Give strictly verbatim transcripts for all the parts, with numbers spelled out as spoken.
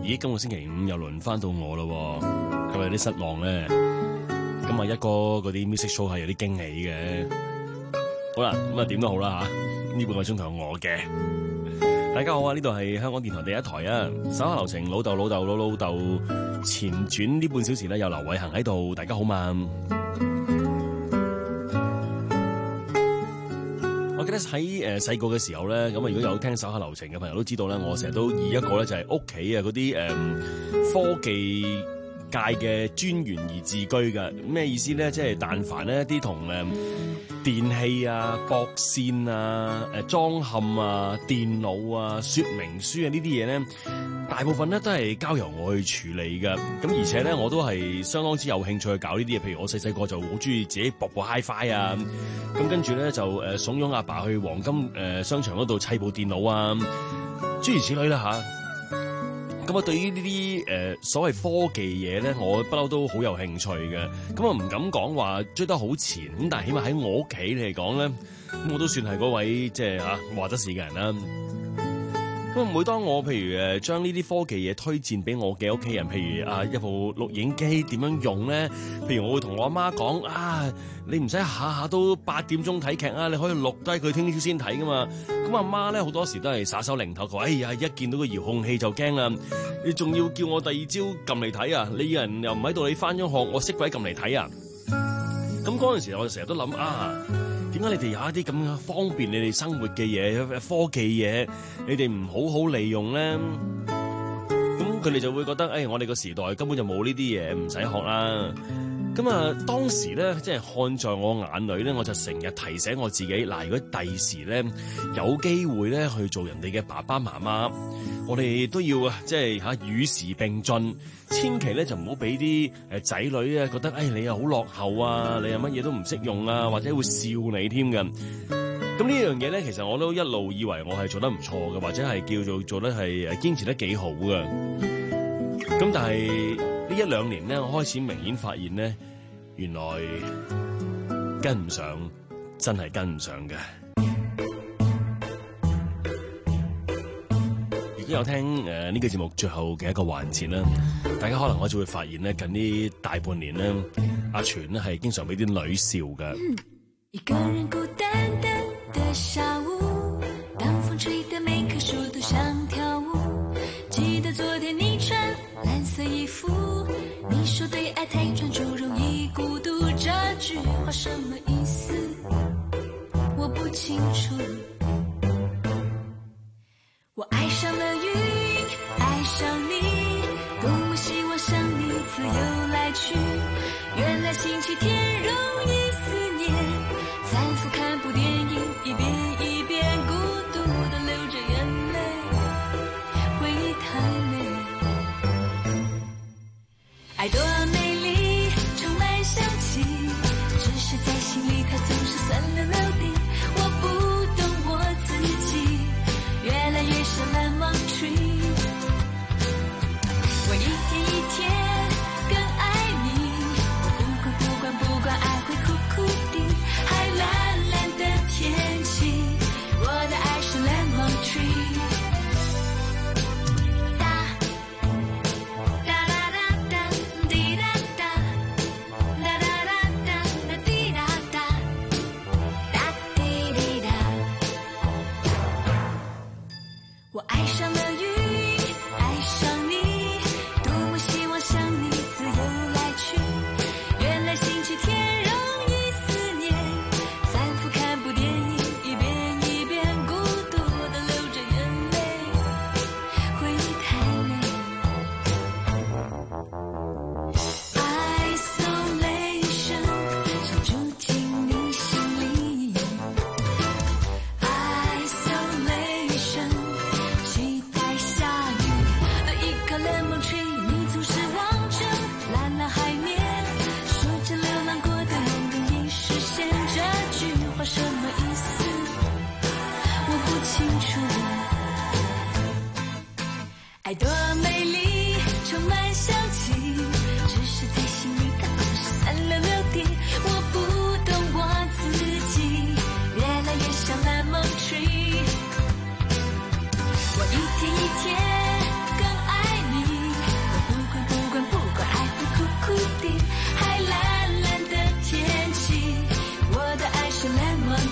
咦，今個星期五又輪翻到我咯，係咪有啲失望咧？咁啊，一哥嗰啲 music show 係有啲驚喜嘅。好啦，咁啊點都好啦吓，呢半個鐘頭我嘅。大家好啊，呢度係香港電台第一台啊。稍後流程，老豆老豆老老豆前傳呢半小時咧，有劉偉恒喺度。大家好嘛？我記得喺誒細個嘅時候咧，咁啊如果有聽稍後流程嘅朋友都知道咧，我成日都以一個咧就係屋企啊嗰啲誒科技界嘅專員而自居㗎。咩意思咧？即係但凡咧啲同誒電器啊、駁線啊、誒裝嵌啊、電腦啊、說明書啊呢啲嘢咧，大部分咧都係交由我去處理㗎。咁而且咧，我都係相當之有興趣去搞呢啲嘢。譬如我細細個就好中意自己駁部 HiFi 啊，咁跟住咧就誒慫恿阿爸去黃金誒商場嗰度砌部電腦啊，諸如此類啦吓。咁啊，對於呢啲誒所謂科技嘢咧，我不嬲都好有興趣嘅。咁啊，唔敢講話追得好前，咁但係起碼喺我屋企嚟講咧，咁我都算係嗰位即係嚇話得事嘅人啦。咁每當我譬如誒將呢啲科技嘢推薦俾我嘅屋企人，譬如啊一部錄影機點樣用咧？譬如我會同我阿媽講啊，你唔使下下都八點鐘睇劇啊，你可以錄低佢聽朝先睇噶嘛。咁阿媽咧好多時都係耍手擰頭，佢話：哎呀，一見到個遙控器就驚啦！你仲要叫我第二朝撳嚟睇啊？你人又唔喺度，你翻咗學，我識鬼撳嚟睇啊？咁嗰陣時我就成日都諗啊。點解你哋有一啲咁嘅方便你哋生活嘅嘢、科技嘢，你哋唔好好利用咧？咁佢哋就會覺得，誒、哎，我哋個時代根本就冇呢啲嘢，唔使學啦。咁啊，當時咧，即係看在我眼裏咧，我就成日提醒我自己，嗱，如果第時咧有機會咧去做人哋嘅爸爸媽媽，我哋都要啊，即係嚇與時並進，千祈咧就唔好俾啲誒仔女啊覺得，誒、哎、你又好落後啊，你又乜嘢都唔識用啊，或者會笑你添㗎。咁呢樣嘢咧，其實我都一路以為我係做得唔錯嘅，或者係叫做做得係誒堅持得幾好嘅。咁但係呢一兩年咧，我開始明顯發現咧，原來跟唔上，真係跟唔上嘅。而家有聽誒呢、呃這個節目最後嘅一個環節啦，大家可能我就會發現咧，近呢大半年咧，阿全咧係經常俾啲女笑嘅。 一個人孤單單的下午，當風吹得每棵樹都想跳舞，記得昨天你穿藍色衣服，你說對愛太專注容易孤獨，這句話什麼意思我不清楚。我愛上了雲，愛上你，多麼希望像你自由來去，原來星期天容易思念，反覆看部電影一遍一遍，孤獨地流着眼淚，回憶太美，愛多美麗充滿香氣，只是在心裡它總是酸溜溜的，我不懂我自己越來越像藍芒 tree， 我一天一天更愛你，我不管不管不管愛會苦苦的，還藍藍的天氣，我的愛是藍芒 tree。噠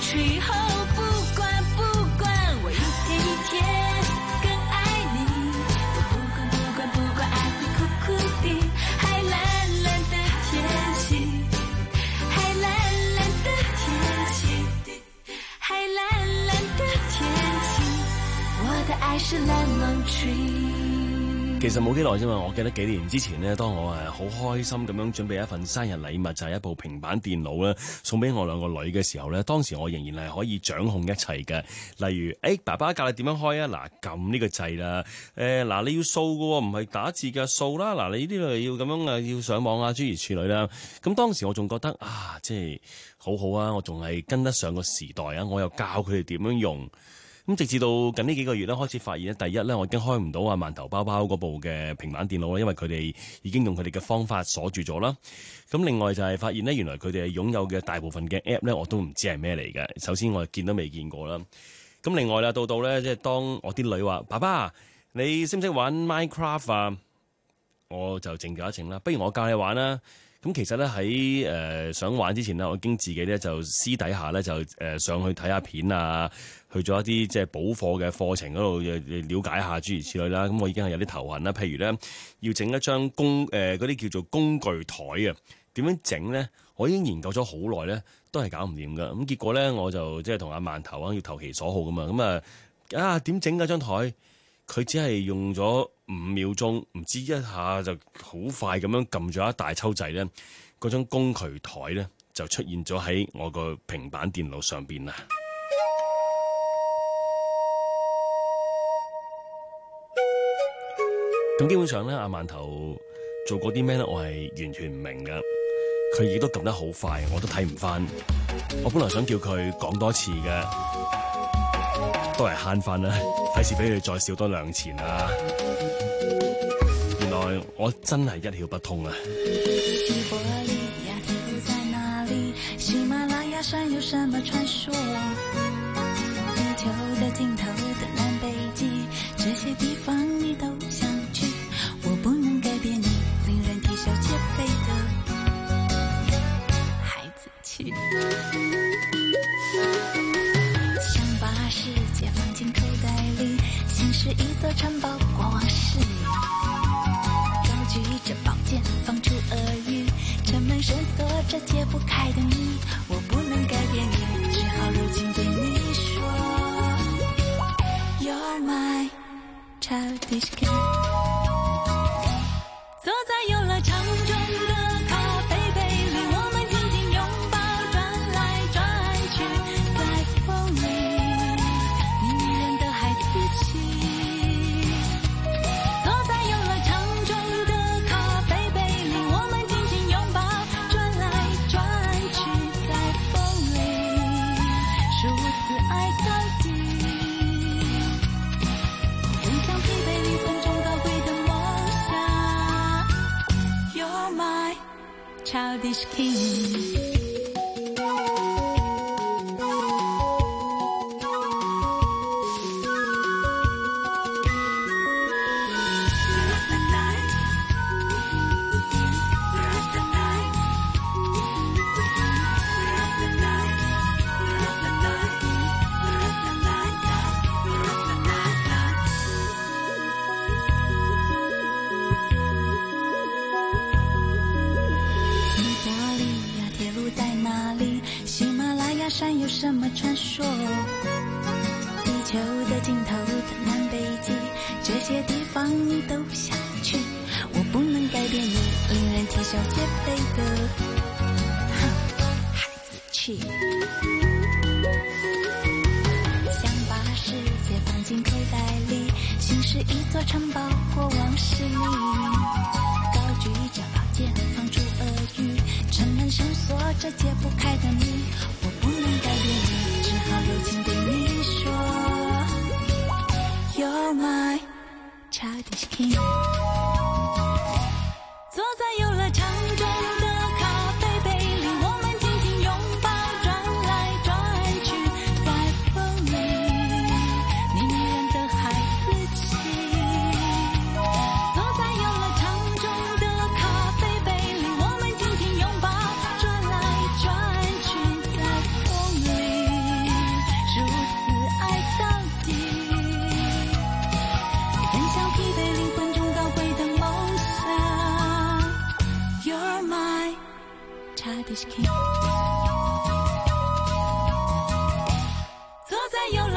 吹后，不管不管，我一天一天更爱你。我不管不管不管，爱会苦苦的，海蓝蓝的天气，海蓝蓝的天气，海蓝蓝的天气，我的愛是藍芒吹。 其實冇幾耐啫嘛，我記得幾年之前呢，當我誒好開心咁樣準備一份生日禮物，就係、是、一部平板電腦咧，送俾我兩個女嘅時候咧，當時我仍然係可以掌控一切嘅。例如，誒、欸、爸爸教你點樣開啊？嗱，撳呢個掣啦。誒、呃、嗱，你要掃嘅喎，唔係打字嘅掃啦。嗱，你呢度要咁樣啊，要上網啊，諸如此類啦。咁當時我仲覺得啊，即係好好啊，我仲係跟得上個時代啊，我又教佢哋點樣用。咁直至到近呢幾個月咧，開始發現咧，第一咧，我已經開唔到啊饅頭包包嗰部嘅平板電腦啦，因為佢哋已經用佢哋嘅方法鎖住咗啦。咁另外就係發現咧，原來佢哋擁有嘅大部分嘅 app 咧，我都唔知係咩嚟嘅。首先我見都未見過啦。咁另外啦，到到咧，即係當我啲女話：爸爸，你識唔識玩 Minecraft 啊？我就靜咗一靜啦。不如我教你玩啦。咁其實咧喺誒想玩之前咧，我已經自己咧就私底下咧就誒上去睇下片啊，去咗一啲即係補課嘅課程嗰度誒了解下諸如此類啦。咁我已經係有啲頭痕啦。譬如咧要整一張工誒嗰啲叫做工具台啊，點樣整咧？我已經研究咗好耐咧，都係搞唔掂噶。咁結果咧我就即係同阿饅頭啊要投其所好噶嘛。咁啊啊點整嗰張台？佢只係用咗五秒鐘，唔知一下就好快咁樣撳咗一大抽掣咧，嗰張工具台咧就出現咗喺我個平板電腦上邊啦。咁基本上咧，阿饅頭做過啲咩咧，我係完全唔明噶。佢亦都撳得好快，我都睇唔翻。我本來想叫佢講多次嘅。都係慳翻啦，費事俾佢再少多兩錢啦。原來我真係一竅不通啊！ 西伯利亞鐵路在哪裡？喜馬拉雅山有什麼傳說？地球的盡頭的南北極，這些地方你都想去，我不能改變你令人啼笑皆非的孩子氣。世界放進口袋裡，心是一座城堡，過往事裡。高舉着寶劍，放出耳語，沉悶深鎖着解不開的謎。我不能改變你，只好柔情對你說 You're my childish king。 坐在遊樂場中的咖啡杯裡，我們緊緊擁抱，轉來轉去，在風裡坐在遊樂場中的咖啡杯裡，我們緊緊擁抱，轉來轉去，在風裡，如此愛到底。分享疲憊靈魂中高貴的夢想 You're my childish king。山有什麼傳說？地球的盡頭的南北極，這些地方你都想去，我不能改變你令人啼笑皆非的孩子氣。想把世界放進口袋裡，心是一座城堡，過往是你。高舉着寶劍，放出耳語，沉悶深鎖着解不開的謎。我不能改變你，只好柔情對你說 You're my childish king。 坐在遊樂場中的咖啡杯裡，我們緊緊擁抱，轉來轉去，在風裡迷人的孩子氣。坐在遊樂場中的咖啡杯裡，我們緊緊擁抱，轉來轉去，在風裡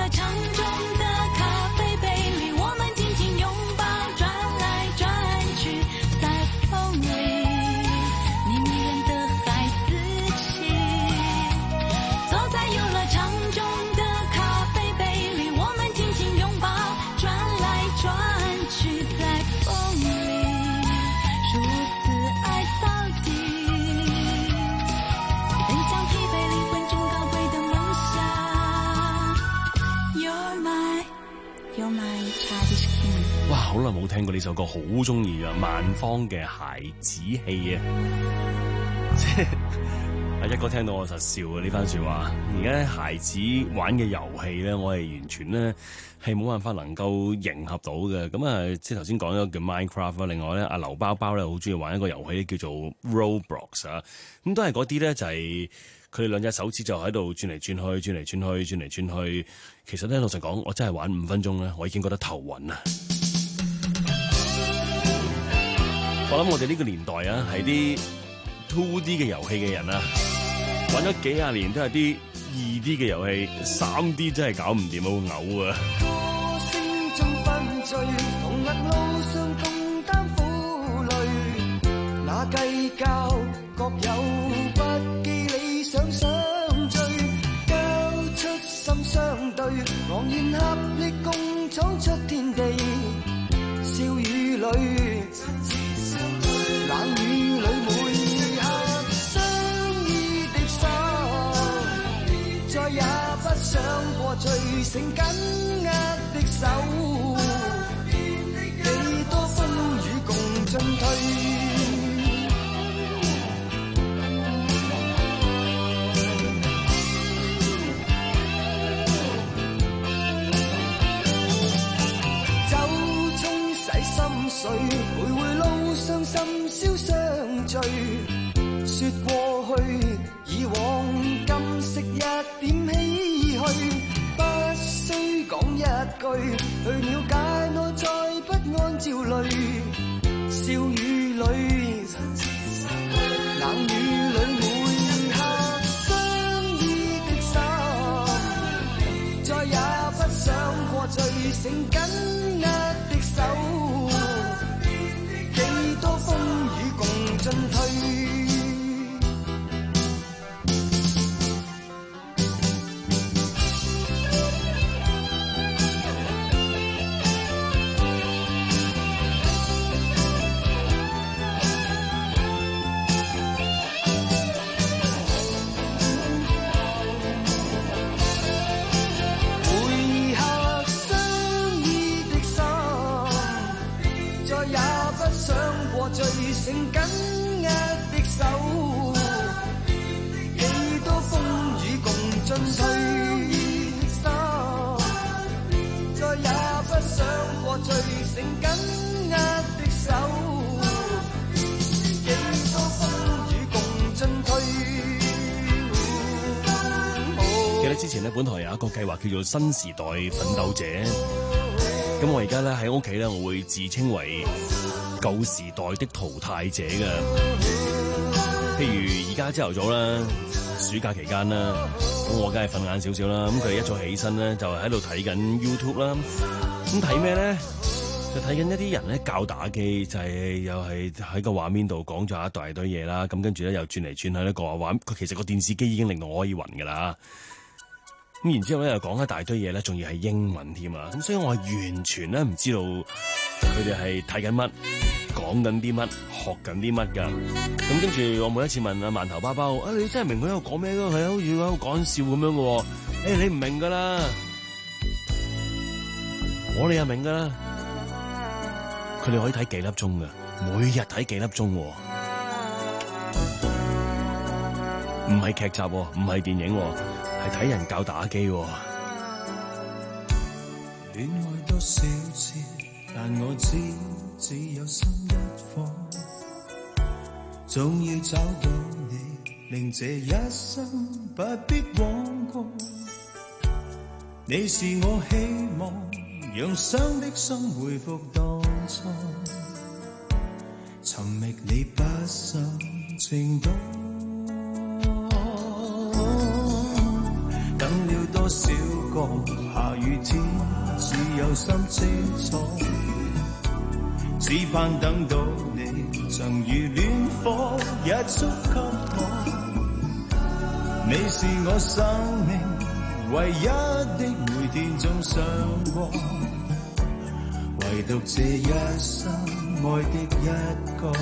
了场中的咖啡杯里，我们紧紧拥抱，转来转去，在风里，你迷人的孩子气。坐在游乐场中的咖啡杯里，我们紧紧拥抱，转来转去，在风里，如此爱到底。分享疲惫灵魂中高贵的梦想。You're my, you're my childish king。 哇，好耐冇聽過呢首歌，好中意啊！萬芳嘅孩子氣啊，即係阿一哥聽到我實笑啊！呢番説話，而家孩子玩嘅遊戲咧，我係完全咧係冇辦法能夠迎合到嘅。咁啊，即係頭先講咗叫 Minecraft 啦，另外咧阿劉包包咧好中意玩一個遊戲叫做 Roblox 啊，咁都係嗰啲咧就係佢哋兩隻手指就喺度轉嚟轉去、轉嚟轉去、轉嚟轉去。其實咧老實講，我真係玩五分鐘咧，我已經覺得頭暈啊！我諗我哋呢個年代啊，係啲 two D 嘅遊戲嘅人啊，玩咗幾廿年都係啲二 D 嘅遊戲，三 D 真係搞唔掂，好嘔啊！ 歌聲中分醉，同行路上共擔負累，那計較各有不羈，理想相追，交出心相對，昂然合力共闖出天地，笑與淚，冷雨裏每刻相依的心，再也不想過最剩緊握的手，幾多風雨共進退。酒沖洗心碎，徘徊路上深宵相聚，說過去以往今昔一點唏噓，不需講一句去了解內在不安焦慮，笑與淚，冷雨裏每刻相依的心，再也不想過最剩緊握的手，幾多風雨共進退。每刻相依的心，再也不想過最剩緊握的手，幾多風雨共進退。再也不想過最剩緊握的手，幾多風雨共進退。 記得之前咧，本台有一個計劃叫做新時代奮鬥者。咁我而家咧喺屋企咧，我會自稱為舊時代的淘汰者嘅。譬如而家朝頭早啦，暑假期間啦，咁我梗係瞓晏少少啦。咁佢哋一早起身咧，就喺度睇緊 YouTube 啦。咁睇咩咧？就睇緊一啲人咧教打機，就係、是、又係喺個畫面度講咗一大堆嘢啦。咁跟住咧又轉嚟轉去咧個畫，佢其實個電視機已經令到我可以暈㗎啦。咁然之後咧又講一大堆嘢咧，仲要係英文添啊！咁所以我係完全咧唔知道佢哋係睇緊乜、講緊啲乜、學緊啲乜㗎。咁跟住我每一次問阿饅頭包包，啊你真係明佢喺度講咩咯？係啊，好似喺度講笑咁樣嘅喎。誒、欸、你唔明㗎啦，我哋又明㗎啦。佢哋可以睇幾粒鐘㗎，每日睇幾粒鐘喎。唔係劇集喎，唔係電影喎，係睇人教打機喎。 戀愛多少次，但我知只有心一顆，總要找到你，令這一生不必枉過。你是我希望，讓傷的心回復當初，尋覓你不受情動。等了多少個下雨只有心清楚，只盼等到你曾如戀火一觸給我。你是我生命唯一的每天中想過，唯獨這一生愛的一個。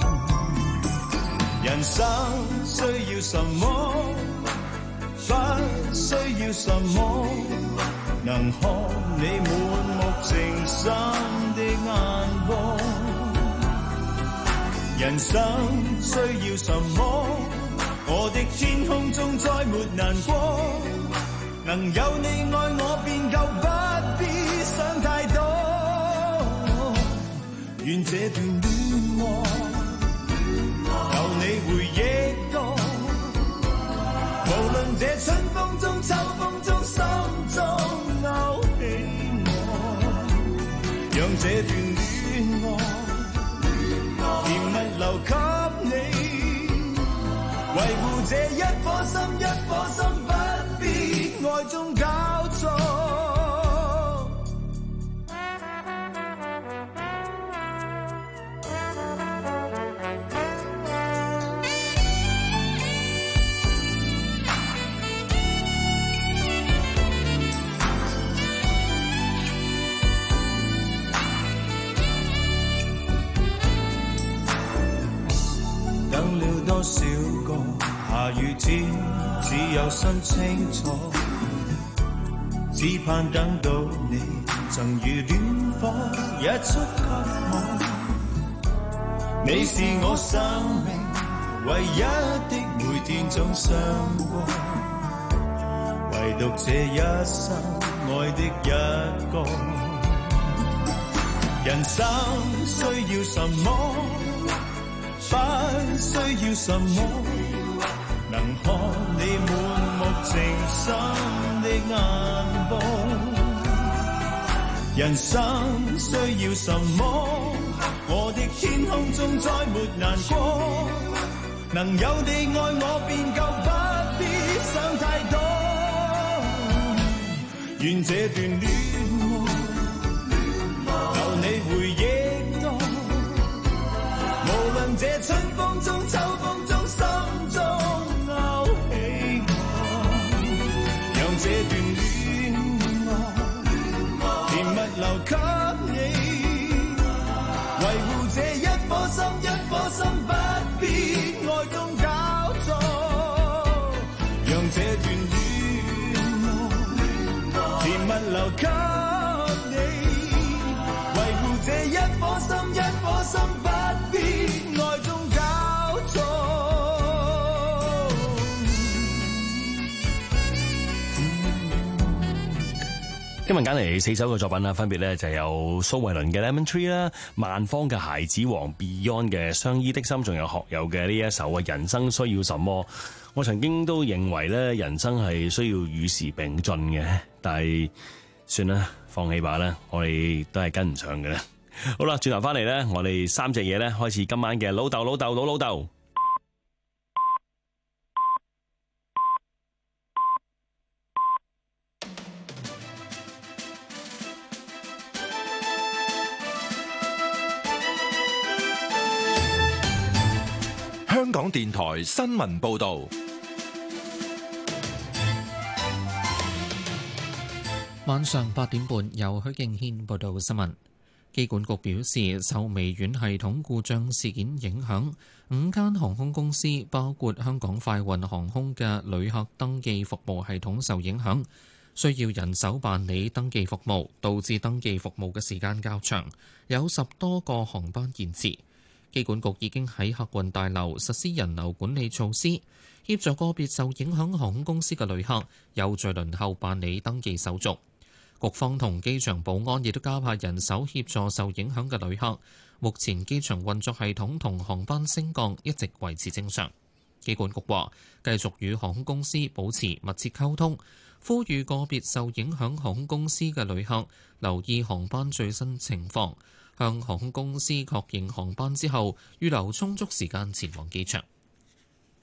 人生需要什麼？不需要什麼？能看你滿目情深的眼光。人生需要什麼？我的天空中再沒難過。能有你愛我便夠，不必想太多。願這段戀愛有你回憶多。無論這春風中秋風中心中勾起我，讓這段戀愛甜蜜留給你，維護這一顆心一顆心，不必愛中搞錯。等了多少個下雨天，只有心清楚，只盼等到你曾如戀火一觸給我。你是我生命唯一的每天總想過，唯獨這一生愛的一個。人生需要什麼？不需要什麼？能看你滿目情深的眼光。人生需要什麼？我的天空中再沒難過。能有你愛我便夠，不必想太多。願這段戀愛有你回憶多。無論這春風中秋風中心中勾起我，讓這段戀愛甜蜜留給你，維護這一顆心一顆心，不必愛中搞錯。讓這段戀愛甜蜜留給你，維護這一顆心一顆心，不必愛中搞錯。 今日揀嚟四首嘅作品啦，分別咧就有蘇慧倫嘅 Lemon Tree 啦，萬芳嘅孩子王 Beyond 嘅相依的心，仲有學友嘅呢一首啊人生需要什麼。我曾經都認為咧人生係需要與時並進嘅，但係算啦，放棄吧啦，我哋都係跟唔上嘅啦。好啦，轉頭翻嚟咧，我哋三隻嘢咧開始今晚嘅老豆老豆老老豆。 香港電台新聞報導， 晚上八點半由許敬軒報道新聞。機管局表示，受微軟系統故障事件影響，五間航空公司包括香港快運航空嘅旅客登記服務系統受影響，需要人手辦理登記服務，導致登記服務嘅時間較長，有十多個航班延遲。機管局已經喺客運大樓實施人流管理措施，協助個別受影響航空公司嘅旅客有序輪候辦理登記手續。局方同機場保安亦都加派人手協助受影響嘅旅客。目前機場運作系統同航班升降一直維持正常。機管局話繼續與航空公司保持密切溝通，呼籲個別受影響航空公司嘅旅客留意航班最新情況，向航空公司確認航班之後，預留充足時間前往機場。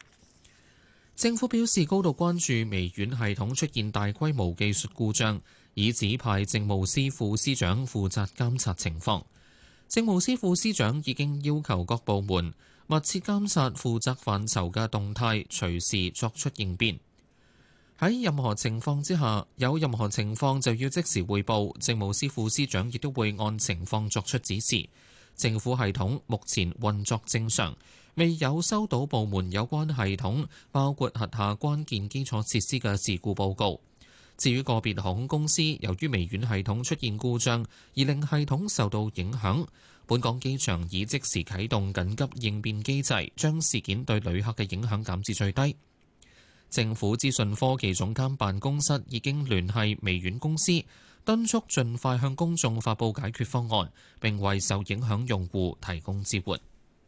政府表示高度關注微軟系統出現大規模技術故障， 已指派政務司副司長負責監察情況。政務司副司長已經要求各部門密切監察負責範疇嘅動態，隨時作出應變。喺任何情況之下，有任何情況就要即時匯報，政務司副司長亦都會按情況作出指示。政府系統目前運作正常，未有收到部門有關系統，包括轄下關鍵基礎設施嘅事故報告。至於個別航空公司由於微軟系統出現故障而令系統受到影響，本港機場已即時啟動緊急應變機制，將事件對旅客嘅影響減至最低。政府資訊科技總監辦公室已經聯繫微軟公司，敦促盡快向公眾發布解決方案，並為受影響用戶提供支援。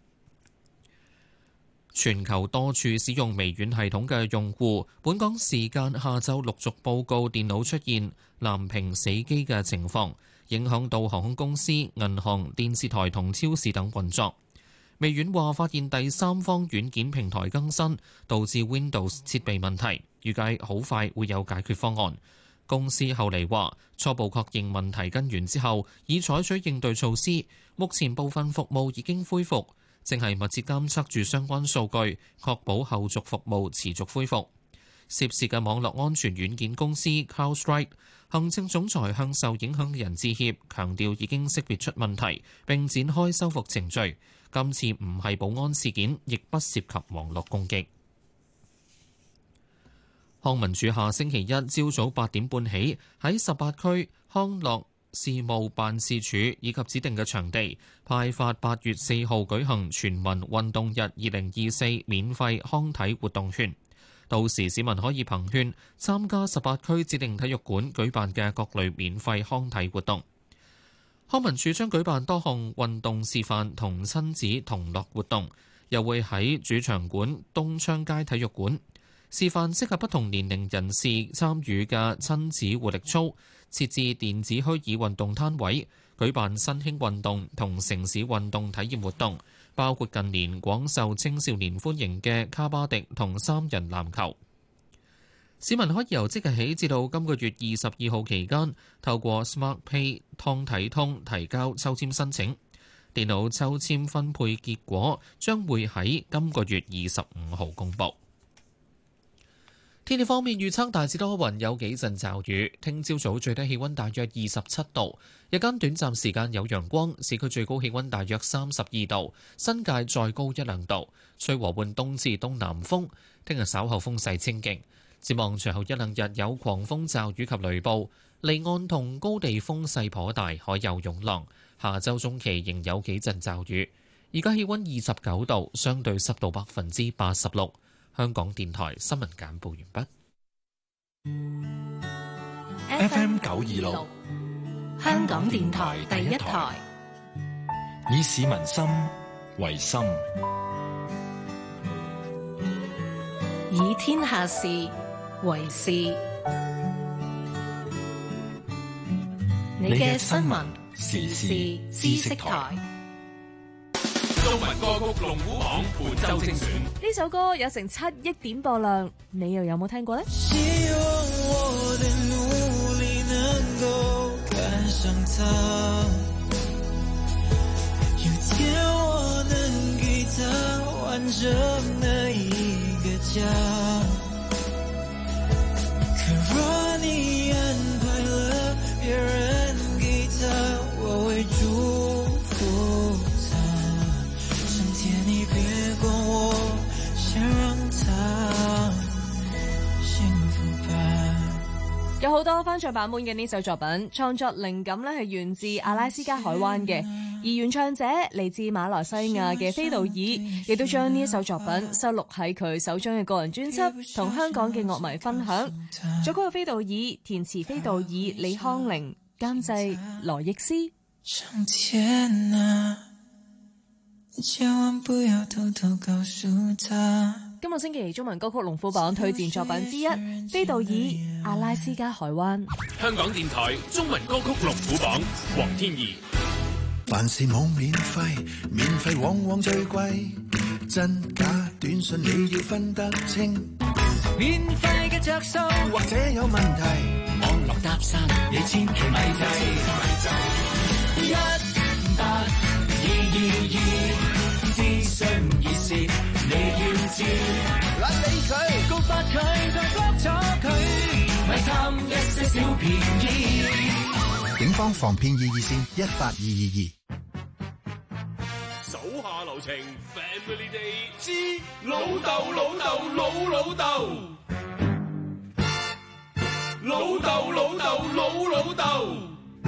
全球多處使用微軟系統嘅用戶，本港時間下晝陸續報告電腦出現藍屏死機嘅情況，影響到航空公司、銀行、電視台同超市等運作。微軟話發現第三方軟件平台更新，導致 Windows 設備問題，預計好快會有解決方案。公司後嚟話初步確認問題根源之後，已採取應對措施，目前部分服務已經恢復，正係密切監測住相關數據，確保後續服務持續恢復。涉事嘅網絡安全軟件公司 CrowdStrike 行政總裁向受影響嘅人致歉，強調已經識別出問題並展開修復程序。今次唔係保安事件，亦不涉及網絡攻擊。康文署下星期一朝早八點半起，喺十八區康樂事務辦事處以及指定嘅場地派發八月四號舉行全民運動日二零二四免費康體活動券，到時市民可以憑券參加十八區指定體育館舉辦嘅各類免費康體活動。康文署將舉辦多項運動示範同親子同樂活動，又會喺主場館東昌街體育館示範適合不同年齡人士參與嘅親子活力操，設置電子虛擬運動攤位，舉辦新興運動同城市運動體驗活動，包括近年廣受青少年歡迎嘅卡巴迪同三人籃球。市民可以由即日起至到今個月二十二號期間，透過 SmartPay 湯體通提交抽籤申請。電腦抽籤分配結果將會喺今個月二十五號公佈。天氣方面預測大致多雲，有幾陣驟雨。聽朝早最低氣温大約二十七度，日間短暫時間有陽光，市區最高氣温大約三十二度，新界再高一兩度。吹和緩東至東南風，聽日稍後風勢清勁。展望隨後一兩日有狂風驟雨及雷暴，離岸同高地風勢頗大，海有湧浪。下週中期仍有幾陣驟雨。而家氣温二十九度，相對濕度百分之八十六。香港電台新聞簡報完畢。 F M 九二六， 香港電台第一台， 以市民心為心， 以天下事為事。你嘅新聞時事知識台。 中文歌曲龍虎榜本周精選， 呢首歌有成七億點播量，你又有冇聽過呢？ 希望我的努力能夠趕上他，有天我能給他完整的一個家。可若你安排了別人給他，我會祝福他。上天你別管我，先讓他幸福吧。 有好多翻唱版本嘅呢首作品，創作靈感咧係源自阿拉斯加海灣嘅，而原唱者嚟自馬來西亞嘅菲道爾，亦都將呢一首作品收錄喺佢手中嘅個人專輯，同香港嘅樂迷分享。作曲嘅菲道爾，填詞菲道爾、李康寧，監製羅奕斯。 上天啊，你千萬不要偷偷告訴他。 今個星期中文歌曲龍虎榜推薦作品之一，菲道爾《阿拉斯加海灣》。 香港電台中文歌曲龍虎榜，黃天怡。 凡事冇免費，免費往往最貴，真假短信你要分得清。 免費嘅着數或者有問題， 網絡答垃圾，你千祈咪制咪制。一八二二二，諮詢熱線你要知。懶理佢，告發佢，就 block 咗佢，咪貪一些小便宜。 警方防騙易熱線一八二二二。 手下留情 ，Family Day 之老豆老豆老老豆，老豆老豆老老豆。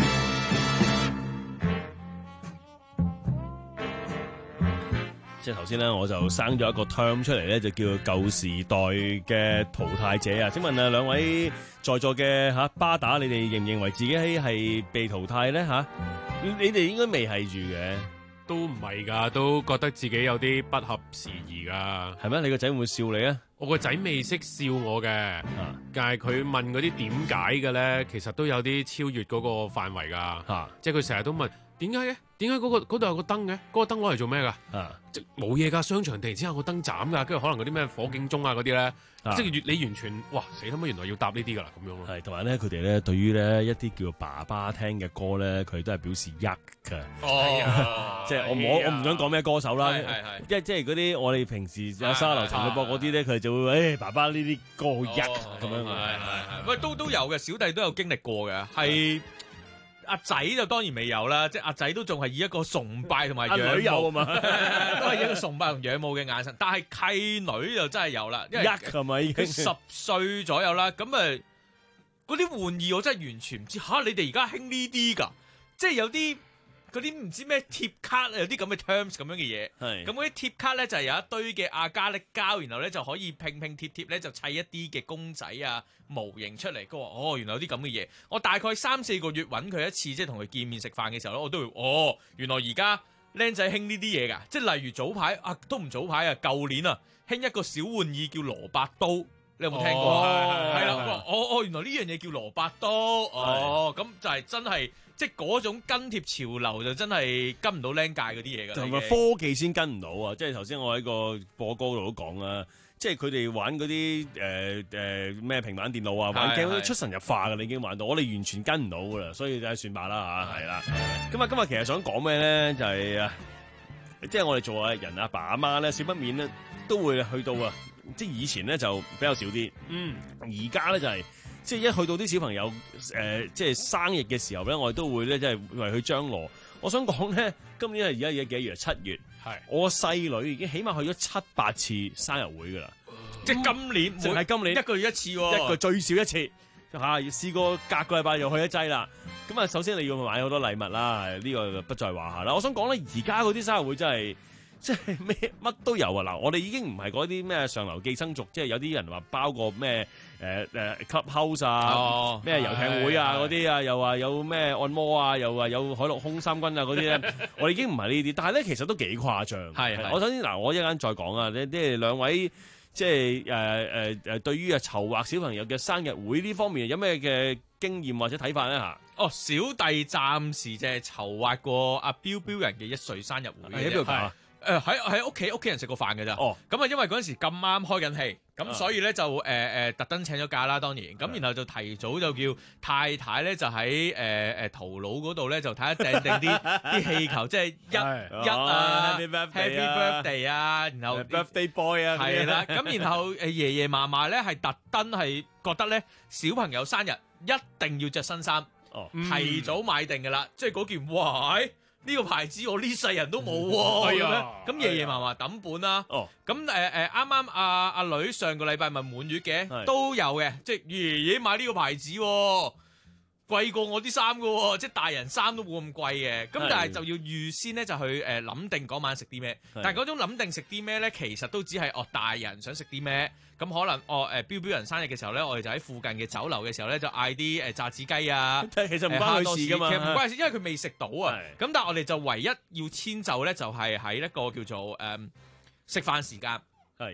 即係頭先咧，我就生咗一個 term 出嚟咧，就叫做舊時代嘅淘汰者啊！請問啊，兩位在座嘅嚇巴打，你哋認唔認為自己係被淘汰咧嚇？你哋應該未係住嘅。 都唔係㗎，都覺得自己有啲不合時宜㗎。 係咩？你個仔會唔會笑你啊？ 我個仔未識笑我嘅，啊、但係佢問嗰啲點解嘅咧，其實都有啲超越嗰個範圍㗎。啊、即係佢成日都問點解嘅？點解嗰個度有個燈嘅？嗰、嗰個燈攞嚟做咩㗎？啊、即冇嘢㗎，商場突然之間有個燈斬㗎，跟住可能嗰啲咩火警鐘啊嗰啲咧。啊、即係越你完全哇死啦！乜原來要答呢啲㗎啦咁樣咯。係同埋咧，佢哋咧對於咧一啲叫爸爸聽嘅歌咧，佢都係表示喐㗎。 哦， 即係我我我唔想講咩歌手啦。 係係係。 即係即係嗰啲我哋平時有沙樓層去播嗰啲咧，佢就會誒、哎、爸爸呢啲歌喐咁樣。 係係係。喂，都都有嘅，小弟都有經歷過嘅，係。阿仔就當然未有啦，即係阿仔都仲係以一個崇拜同埋仰慕，阿女有啊嘛，都係一個崇拜同仰慕嘅眼神。但係契女就真係有啦，因為佢十歲左右啦，咁誒嗰啲玩意我真係完全唔知嚇，你哋而家興呢啲㗎，即係有啲嗰啲唔知咩貼卡有啲咁嘅 terms 咁樣嘅嘢，咁嗰啲貼卡咧就係有一堆嘅亞加力膠，然後咧就可以拼拼貼貼咧就砌一啲嘅公仔啊模型出嚟。佢話哦，原來有啲咁嘅嘢。我大概三四個月揾佢一次，即係同佢見面食飯嘅時候咧，我都會哦，原來而家僆仔興呢啲嘢㗎，即係例如早排啊都唔早排啊，舊年啊興一個小玩意叫蘿蔔刀，你有冇聽過啊？係啦，哦哦，原來呢樣嘢叫蘿蔔刀，哦咁就係真係。即係嗰種跟貼潮流就真係跟唔到僆界嗰啲嘢㗎， 同埋科技先跟唔到啊！即係頭先我喺個播歌度都講啦，即係佢哋玩嗰啲誒誒咩平板電腦啊，玩 game 出神入化㗎，你已經玩到，我哋完全跟唔到㗎啦，所以就係算罷啦嚇，係啦。咁啊，今日其實想講咩咧，就係啊，即係我哋做嘅人阿爸阿媽咧，少不免咧都會去到啊，即係以前咧就比較少啲，嗯，而家咧就係。即係一去到啲小朋友誒、呃，即係生日嘅時候咧，我哋都會咧，即係為佢張羅。我想講咧，今年係而家而家幾月？七月。係。我個細女已經起碼去咗七八次生日會㗎啦。嗯、 即係今年，淨係今年一個月一次喎、哦， 一個最少一次嚇、啊。試過隔個禮拜又去一劑啦。咁啊，首先你要買好多禮物啦，呢、呢個不在話下啦。我想講咧，而家嗰啲生日會真係。即係咩乜都有啊！嗱，我哋已經唔係嗰啲咩上流寄生族，即係有啲人話包個咩誒誒 clubhouse 啊，咩、哦、遊艇會啊嗰啲啊，又話有咩按摩啊，又話有海陸空三軍啊嗰啲咧，我哋已經唔係呢啲。但係咧，其實都幾誇張。係，我首先嗱，我一陣間再講啊，你哋兩位即係誒誒誒，對於啊籌劃小朋友嘅生日會呢方面有咩嘅經驗或者睇法咧嚇？ 哦，小弟暫時就係籌劃過阿標標人嘅一歲生日會嘅。喺邊度搞啊？誒喺喺屋企屋企人食個飯嘅咋，哦，咁啊因為嗰陣時咁啱開緊戲，咁所以咧就誒誒特登請咗假啦，當然，咁然後就提早就叫太太咧就喺誒誒淘寶嗰度咧就睇下訂定啲啲氣球，即係一一啊 Happy Birthday 啊，然後 Birthday Boy 啊， 係啦，咁然後誒爺爺嫲嫲咧係特登係覺得咧小朋友生日一定要着新衫，哦，提早買定㗎啦，即係嗰件哇呢個牌子我呢世人都冇喎，咁樣咁爺爺嫲嫲抌本啦。哦，咁誒誒啱啱阿阿女上個禮拜咪滿月嘅，都有嘅，即係爺爺買呢個牌子，貴過我啲衫㗎喎，即係大人衫都冇咁貴嘅。咁但係就要預先咧就去誒諗定嗰晚食啲咩。但係嗰種諗定食啲咩咧，其實都只係哦大人想食啲咩。咁可能哦誒標標人生日嘅時候咧，我哋就喺附近嘅酒樓嘅時候咧，就嗌啲誒炸子雞啊。其實唔關佢事㗎嘛，其實唔關事，因為佢未食到啊。咁但係我哋就唯一要遷就咧，就係喺一個叫做誒食飯時間。係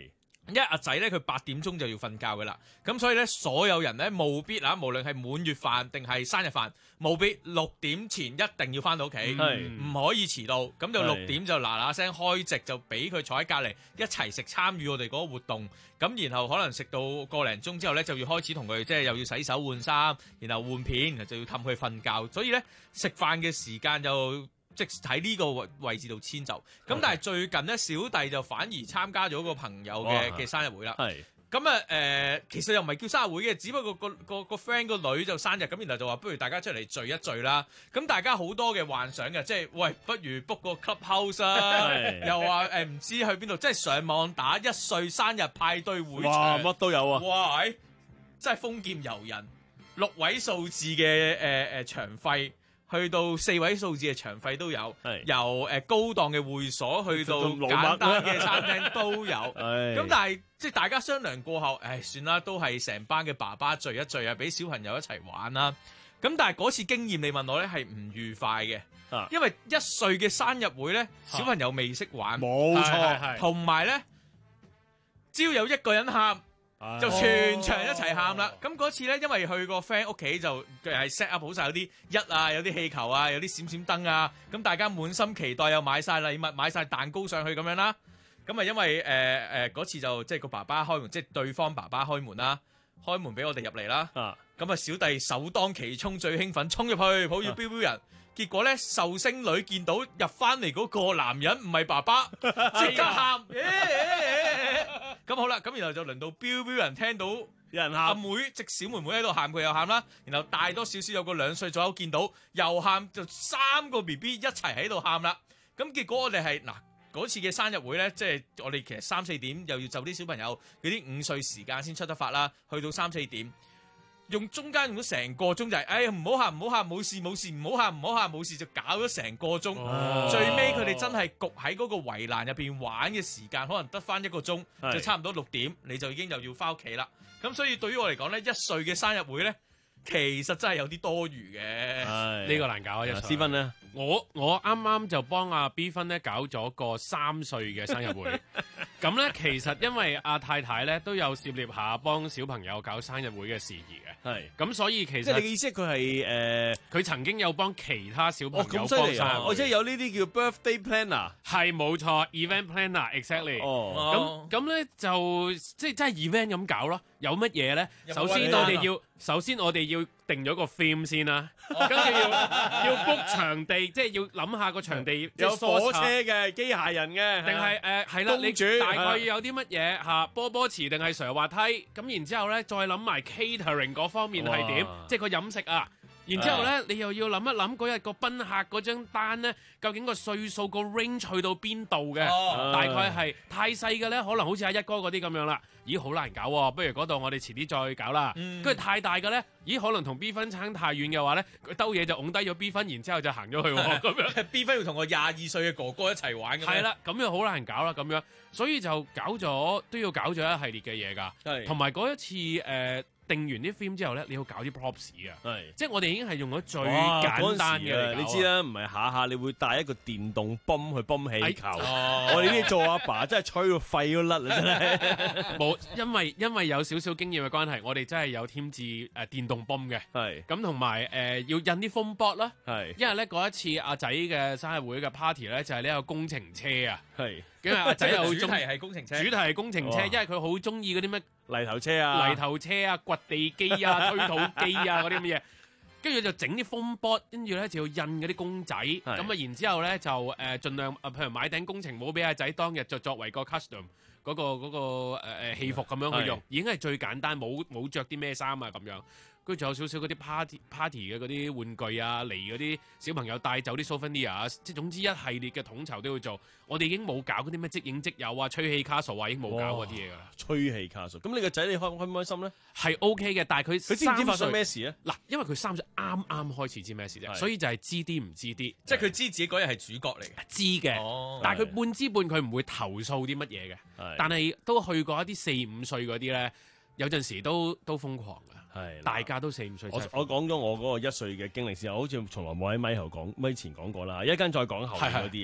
因為阿仔咧佢八點鐘就要瞓覺嘅啦，咁所以咧所有人咧務必啊，無論係滿月飯定係生日飯，務必六點前一定要翻到屋企，唔、 嗯、 可以遲到。咁就六點就嗱嗱聲開席，就俾佢坐喺隔離一齊食，參與我哋嗰個活動。咁然後可能食到個零鐘之後咧，就要開始同佢即係又要洗手換衫，然後換片，然後就要氹佢瞓覺。所以咧食飯嘅時間就即係喺呢個位置度遷就，咁但係最近咧，小弟就反而參加咗個朋友嘅嘅生日會啦。係咁啊誒，其實又唔係叫生日會嘅，只不過個個個 friend 個女就生日，咁然後就話不如大家出嚟聚一聚啦。咁大家好多嘅幻想嘅，即係喂，不如 book 個 clubhouse 啊，又話誒唔知去邊度，即係上網打一歲生日派對會場， 哇，乜都有啊！ 哇，真係豐儉由人，六位數字嘅誒誒場費。去到四位數字嘅場費都有，由誒高檔嘅會所去到簡單嘅餐廳都有。咁但係即係大家商量過後，誒算啦，都係成班嘅爸爸聚一聚啊，俾小朋友一齊玩啦。咁但係嗰次經驗，你問我咧係唔愉快嘅，啊、因為一歲嘅生日會咧，小朋友未識玩，冇錯，同埋咧，只要有一個人喊。就全場一齊喊啦！咁嗰、哦、次咧，因為去個 friend 屋企就係 set up 好晒有啲一啊，有啲氣球啊，有啲閃閃燈啊，咁大家滿心期待，又買晒禮物，買晒蛋糕上去咁樣啦。咁啊，因為誒誒嗰次就即係個爸爸開門，即係對方爸爸開門啦，開門俾我哋入嚟啦。咁啊，小弟首當其衝，最興奮，衝入去抱住標標人。啊結果咧，壽星女見到入翻嚟嗰個男人唔係爸爸，即刻喊。咁好啦，咁然後就輪到標標人聽到有人喊，阿妹即小妹妹喺度喊，佢又喊啦。然後大多少少有個兩歲左右見到又喊，就三個 B B 一齊喺度喊啦。咁結果我哋係嗱嗰次嘅生日會咧，即係我哋其實三四點又要就啲小朋友嗰啲五歲時間先出得發啦，去到三四點。用中間用咗成個鐘就係、是，哎呀唔好喊唔好喊，冇事冇事，唔好喊唔好喊，冇事，就搞咗成個鐘。哦、最尾佢哋真係焗喺嗰個圍欄入邊玩嘅時間，可能得翻一個鐘，是就差唔多六點，你就已經又要翻屋企啦。咁所以對於我嚟講咧，一歲嘅生日會咧，其實真係有啲多餘嘅。呢的個難搞啊！一歲。 思芬咧， 我我啱啱就幫阿 B 芬咧搞咗個三歲嘅生日會。咁咧，其實因為阿太太咧都有涉獵下幫小朋友搞生日會嘅事宜嘅，係咁，所以其實即係你嘅意思，佢係誒， 佢曾經有幫其他小朋友幫生日會， 哦，即係有呢啲叫 birthday planner， 係冇錯 ，event planner，exactly。哦，咁咁咧就即係真係 event 咁搞咯。有乜嘢咧？首先我哋要，首先我哋要定咗個 theme 先啦，跟住要要 book 場地，即係要諗下個場地， 有火車嘅、機械人嘅， 定係誒係啦，你大概要有啲乜嘢嚇？波波池定係上滑梯？咁然之後咧，再諗埋 catering 嗰方面係點，即係個飲食啊。然之後咧，你又要諗一諗嗰日個賓客嗰張單咧，究竟個歲數個 range 去到邊度嘅？哦、大概係太細嘅咧，可能好似阿一哥嗰啲咁樣啦。咦，好難搞喎！不如嗰度我哋遲啲再搞啦。跟住、嗯、太大嘅咧，咦，可能同 B 分差太遠嘅話咧，佢兜嘢就拱低咗 B 分，然之後就行咗去喎。咁樣 B 分要同個廿二歲嘅哥哥一齊玩嘅。 係啦，咁又好難搞啦，咁樣，所以就搞咗都要搞咗一系列嘅嘢㗎。同埋嗰一次誒。呃定完啲 film 之後咧，你要搞啲 props 啊，係，即係我哋已經係用咗最簡單嘅， 你知啦，唔係下下你會帶一個電動泵去泵氣球，我哋呢啲做阿爸真係吹到肺都甩啦，真係冇，因為因為有少少經驗嘅關係，我哋真係有添置誒電動泵嘅，係，咁同埋誒要印啲風波啦，係，因為咧嗰一次阿仔嘅生日會嘅 party 咧就係呢個工程車啊，係，因為阿仔又主題係工程車， 主題係工程車，因為佢好中意嗰啲咩泥頭車啊、 泥頭車啊、掘地機啊、推土機啊嗰啲咁嘅嘢，跟住就整啲風波，跟住咧就要印嗰啲公仔，咁啊然之後咧就誒盡量誒譬如買頂工程帽俾阿仔當日就作為個 custom 嗰個嗰個誒誒戲服咁樣去用，已經係最簡單，冇冇著啲咩衫啊咁樣。跟住仲有少少嗰啲 party party 嘅嗰啲玩具啊，嚟嗰啲小朋友帶走啲 souvenir 啊，即係總之一系列嘅統籌都要做。我哋已經冇搞嗰啲咩即影即有啊、吹氣卡數啊，已經冇搞嗰啲嘢噶啦。 吹氣卡數，咁你個仔你開開唔開心咧？ 係 OK 嘅，但係佢佢知唔知發生咩事咧？ 嗱，因為佢三歲啱啱開始知咩事啫，是所以就係知啲唔知啲， 即係佢知自己嗰日係主角嚟嘅， 知嘅。哦、但係佢半知半佢唔會投訴啲乜嘢嘅，是但係都去過一啲四五歲嗰啲咧。有陣時都都瘋狂㗎，係大家都四五歲。我我講咗我嗰個一歲嘅經歷先，我好似從來冇喺咪後講咪前講過啦，一陣再講後面嗰啲啊。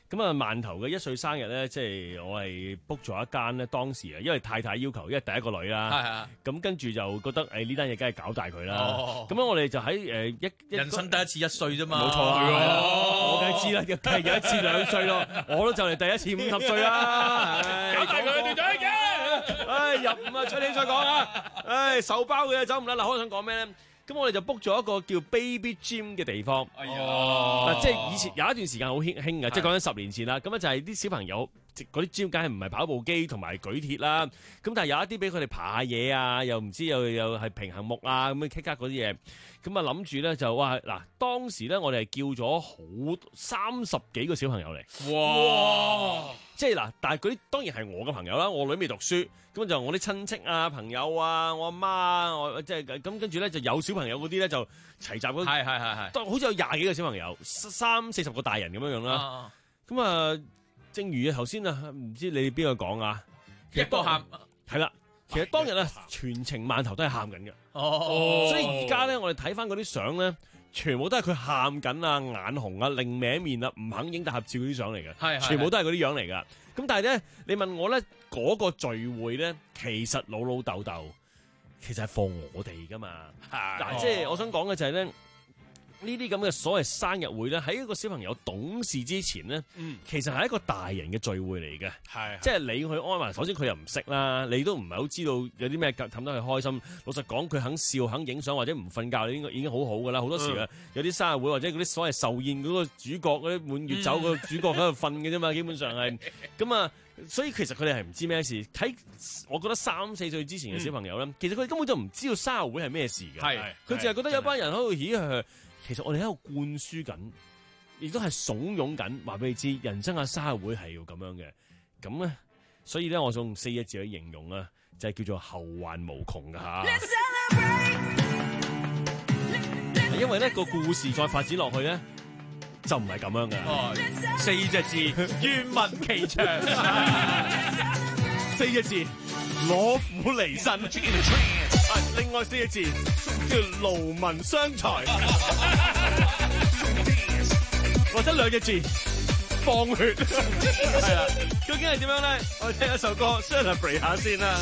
咁啊，饅頭嘅一歲生日咧，即係我係 book 咗一間咧，當時啊，因為太太要求，因為第一個女啦，咁跟住就覺得誒呢單嘢梗係搞大佢啦。咁樣我哋就喺誒一人生第一次一歲啫嘛， 冇錯啦，我梗係知啦，梗係有一次兩歲咯，我都就嚟第一次五十歲啦， 搞大佢條仔嘅， 唉入伍啊，出年再講啊，唉手包嘅走唔甩嗱，我想講咩咧？咁我哋就 book 咗一個叫 Baby Gym 嘅地方。 哎呀， 嗱，即係以前有一段時間好興興嘅，即係講緊十年前啦。咁咧就係啲小朋友嗰啲 gym 梗係唔係跑步機同埋舉鐵啦。咁但係有一啲俾佢哋爬下嘢啊，又唔知又又係平衡木啊咁樣 kick 嗰啲嘢。咁啊諗住咧就哇嗱，當時咧我哋係叫咗好三十幾個小朋友嚟。 哇！ 即係嗱，但係嗰啲當然係我嘅朋友啦，我女未讀書，咁就我啲親戚啊、朋友啊、我阿媽啊，我即係咁跟住咧就有小朋友嗰啲咧就齊集嗰， 係係係係， 好似有廿幾個小朋友，三四十個大人咁樣樣啦。咁啊，正如頭先啊，唔知你邊個講啊？ 一個喊係啦，其實當日啊，全程饅頭都係喊緊嘅。哦，所以而家咧，我哋睇翻嗰啲相咧。全部都係佢喊緊啊、眼紅啊、另歪面啊、唔肯影大合照嗰啲相嚟嘅， 係全部都係嗰啲樣嚟噶。咁但係咧，你問我咧嗰、嗰個聚會咧，其實老老豆豆，其實係放我哋噶嘛。嗱、哦，即係我想講嘅就係、係、咧。呢啲咁嘅所謂生日會咧，喺一個小朋友懂事之前咧，嗯、其實係一個大人嘅聚會嚟嘅。係，即係你去安排，首先佢又唔識啦，你都唔係好知道有啲咩氹得佢開心。老實講，佢肯笑、肯影相或者唔瞓覺，你應該已經好好噶啦。好多時啊，嗯、有啲生日會或者嗰啲所謂壽宴嗰個主角嗰啲滿月酒嗰個主角喺度瞓嘅啫嘛，基本上係咁啊。所以其實佢哋係唔知咩事。睇我覺得三四歲之前嘅小朋友咧，嗯、其實佢哋根本就唔知道生日會係咩事嘅。係，佢淨係覺得有班人喺度嘻嘻。其實我哋喺度灌輸緊，亦都係慫恿緊，話俾你知，人生嘅生日會係要咁樣嘅。咁咧，所以咧，我想用四個字去形容啊，就係、是、叫做後患無窮噶吓。因為咧個故事再發展落去咧，就唔係咁樣嘅。哦，四隻字，願聞其詳。四隻字，攞苦離身。另外四個字叫勞民傷財，或者兩隻字放血，係啦。究竟係點樣咧？我哋聽一首歌 celebrate 下先啦。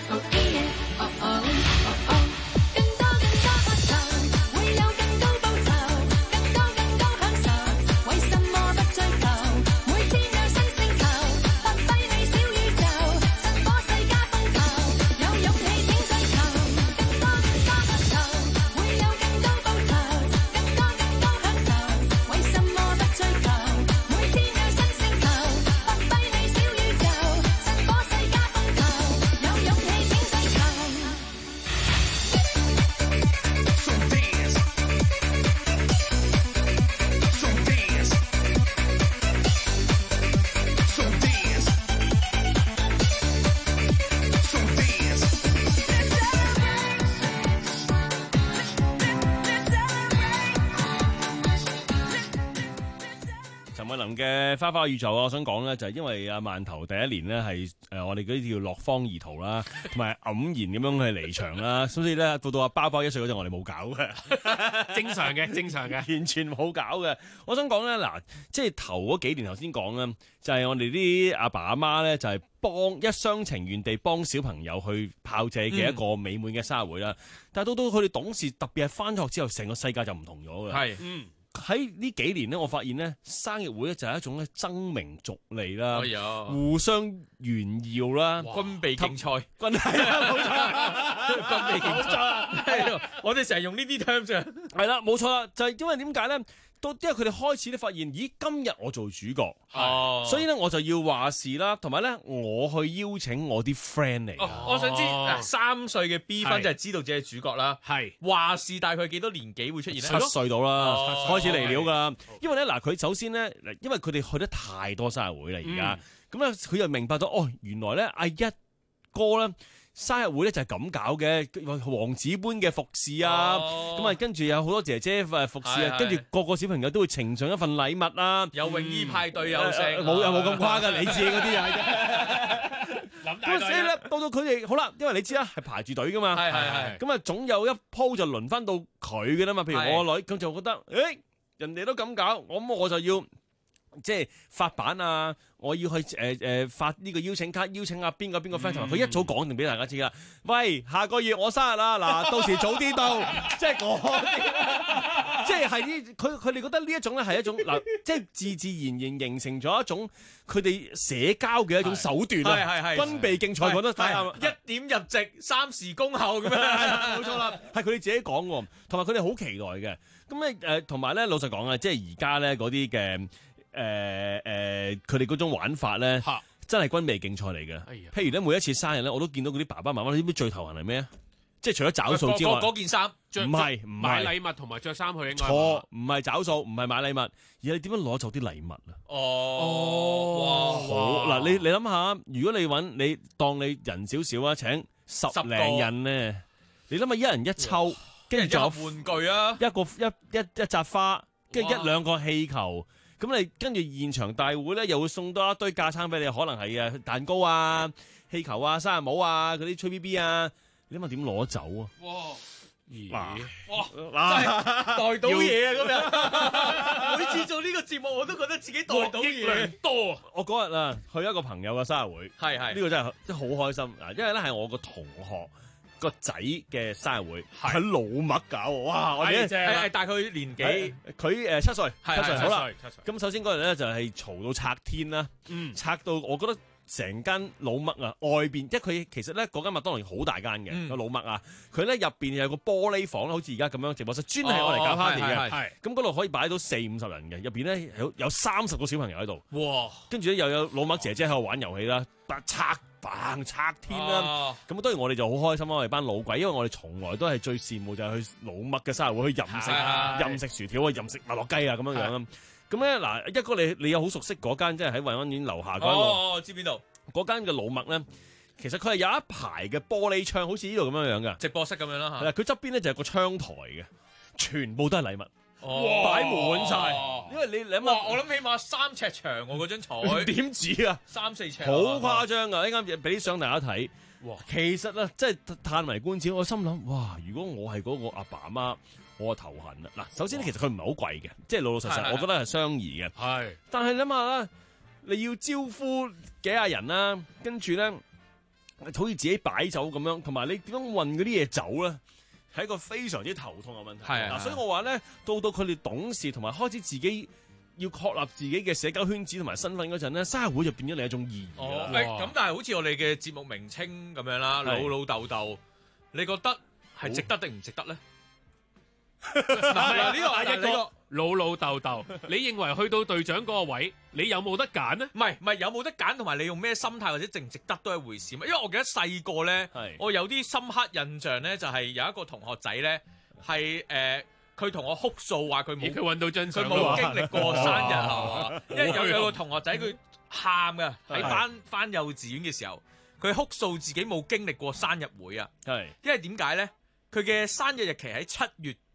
更多更多渴求，會有更高報酬。 嘅花花宇宙啊，我想講咧就係因為阿饅頭第一年咧係誒我哋嗰啲叫落荒而逃啦，同埋黯然咁樣去離場啦，所以咧到到阿包包一歲嗰陣我哋冇搞嘅， 正常嘅，正常嘅， 完全冇搞嘅。我想講咧嗱，即係頭嗰幾年頭先講啦，就係、是、我哋啲阿爸阿媽咧就係、是、幫一廂情願地幫小朋友去炮製嘅一個美滿嘅生日會啦。嗯、但係到到佢哋懂事，特別係返學之後，成個世界就唔同咗嘅。 係， 嗯。喺呢幾年咧，我發現咧生日會咧就係一種咧爭名逐利啦， 哎、 互相炫耀啦， 軍備競賽， 軍係啦，冇錯， 軍備競賽，我哋成日用呢啲 terms 啊， 係啦，冇錯啦，就係、是、因為點解咧？到因為佢哋開始咧發現，咦，今日我做主角， 哦， 所以咧我就要話事啦，同埋咧我去邀請我啲 friend 嚟。 哦，我想知嗱，三歲嘅 B 分就係知道自己係主角啦， 係話事大概幾多年紀會出現咧？ 七歲到啦， 哦、 開始嚟料噶。因為咧嗱，佢首先咧，因為佢哋去得太多生日會啦，而家咁咧，佢又明白到哦，原來咧阿一哥咧。生日會咧就係咁搞嘅，王子般嘅服侍啊，咁啊跟住有好多姐姐誒服侍啊，跟住個個小朋友都會呈上一份禮物啦， 有泳衣派對有剩， 冇有冇咁誇㗎，你自己嗰啲啊， 諗大所以咧到到佢哋好啦，因為你知啦，係排住隊㗎嘛， 係係係， 咁啊總有一鋪就輪翻到佢嘅啦嘛，譬如我個女咁就覺得，誒人哋都咁搞，我咁我就要。即係發版啊！我要去誒誒、呃、發呢個邀請卡，邀請下邊個邊個 friend，同埋佢一早講定俾大家知啦。喂，下個月我生日啦！嗱，到時早啲到，即係嗰啲，即係係呢佢佢哋覺得呢一種咧係一種嗱，即係自自然然形成咗一種佢哋社交嘅一種手段啊！係係係，軍備競賽講得太啱， 一點入席，三時恭候咁樣， 冇錯啦，係佢哋自己講喎，同埋佢哋好期待嘅。咁咧誒，同埋咧老實講啊，即係而家咧嗰啲嘅。誒誒，佢哋嗰種玩法咧，真係軍備競賽嚟嘅。哎、譬如咧，每一次生日咧，我都見到嗰啲爸爸媽媽，你知唔知最頭痕係咩啊？即係除咗找數之外， 嗰件衫， 唔係唔係買禮物同埋着衫去應該。 錯，唔係找數，唔係買禮物，而係你點樣攞走啲禮物啊？ 哦，哇！ 好嗱，你你諗下，如果你揾你當你人少少啊，請十零人咧，你諗下一人一抽，跟住仲有玩具啊， 一個一一一紮花，跟住一兩個氣球。咁你跟住現場大會咧，又會送多一堆架撐俾你，可能係誒蛋糕啊、氣球啊、生日帽啊、嗰啲吹 B B 啊，你諗下點攞走啊？ 哇！ 咦？ 哇！真係袋到嘢啊！咁樣，每次做呢個節目，我都覺得自己袋到嘢多。 我嗰日啊，去一個朋友嘅生日會，係係呢個真係真係好開心啊！因為咧係我個同學個仔嘅生日會喺老麥搞，哇！我哋係大概年紀， 佢誒七歲，七歲好啦。 七歲。 咁首先嗰日咧就係嘈到拆天啦，嗯，拆到我覺得成間老麥啊，外邊即係佢其實咧嗰間麥當勞好大間嘅個老麥啊，佢咧入邊有個玻璃房，好似而家咁樣直播室，專係我嚟搞 party 嘅，係咁嗰度可以擺到四五十人嘅，入邊咧有有三十個小朋友喺度，哇！跟住咧又有老麥姐姐喺度玩遊戲啦，拆。嘭拆天啦！咁、哦、當然我哋就好開心啦，我哋班老鬼，因為我哋從來都係最羨慕就係去老麥嘅生日會去任食任食薯條啊、任食麥樂雞啊咁樣樣啦。咁咧嗱，一哥你你又好熟悉嗰間，即係喺惠安苑樓下嗰間。 哦，知邊度？ 嗰間嘅老麥咧，其實佢係有一排嘅玻璃窗，好似呢度咁樣樣嘅直播室咁樣啦嚇。 係啦，佢側邊咧就係個窗台嘅，全部都係禮物。 哦， 擺滿晒，因為你你諗下， 我諗起碼三尺長喎嗰張台， 點止啊？ 三四尺， 好誇張噶！呢間俾啲相大家睇，哇！其實啊，真係歎為觀止。我心諗，哇！如果我係嗰個阿爸阿媽，我個頭痕啊！嗱，首先其實佢唔係好貴嘅，即係老老實實，我覺得係相宜嘅。係，但係諗下啦，你要招呼幾廿人啦，跟住咧，好似自己擺酒咁樣，同埋你點樣運嗰啲嘢走咧？係一個非常之頭痛嘅問題。係啊，所以我話咧，到到佢哋懂事同埋開始自己要確立自己嘅社交圈子同埋身份嗰陣咧，生日會就變咗另一種意義。 哦，咁但係好似我哋嘅節目名稱咁樣啦，老老豆豆，你覺得係值得定唔值得咧？嗱，呢個係一個老老豆豆，你認為去到隊長嗰個位，你有冇得揀呢？ 唔係唔係，有冇得揀，同埋你用咩心態或者值唔值得都係一回事嘛。因為我記得細個咧，我有啲深刻印象咧，就係有一個同學仔咧，係誒，佢同我哭訴話佢冇， 佢揾到真相， 佢冇經歷過生日啊。因為有有個同學仔佢喊噶，喺翻翻幼稚園嘅時候，佢哭訴自己冇經歷過生日會啊。係，因為點解咧？佢嘅生日日期喺七月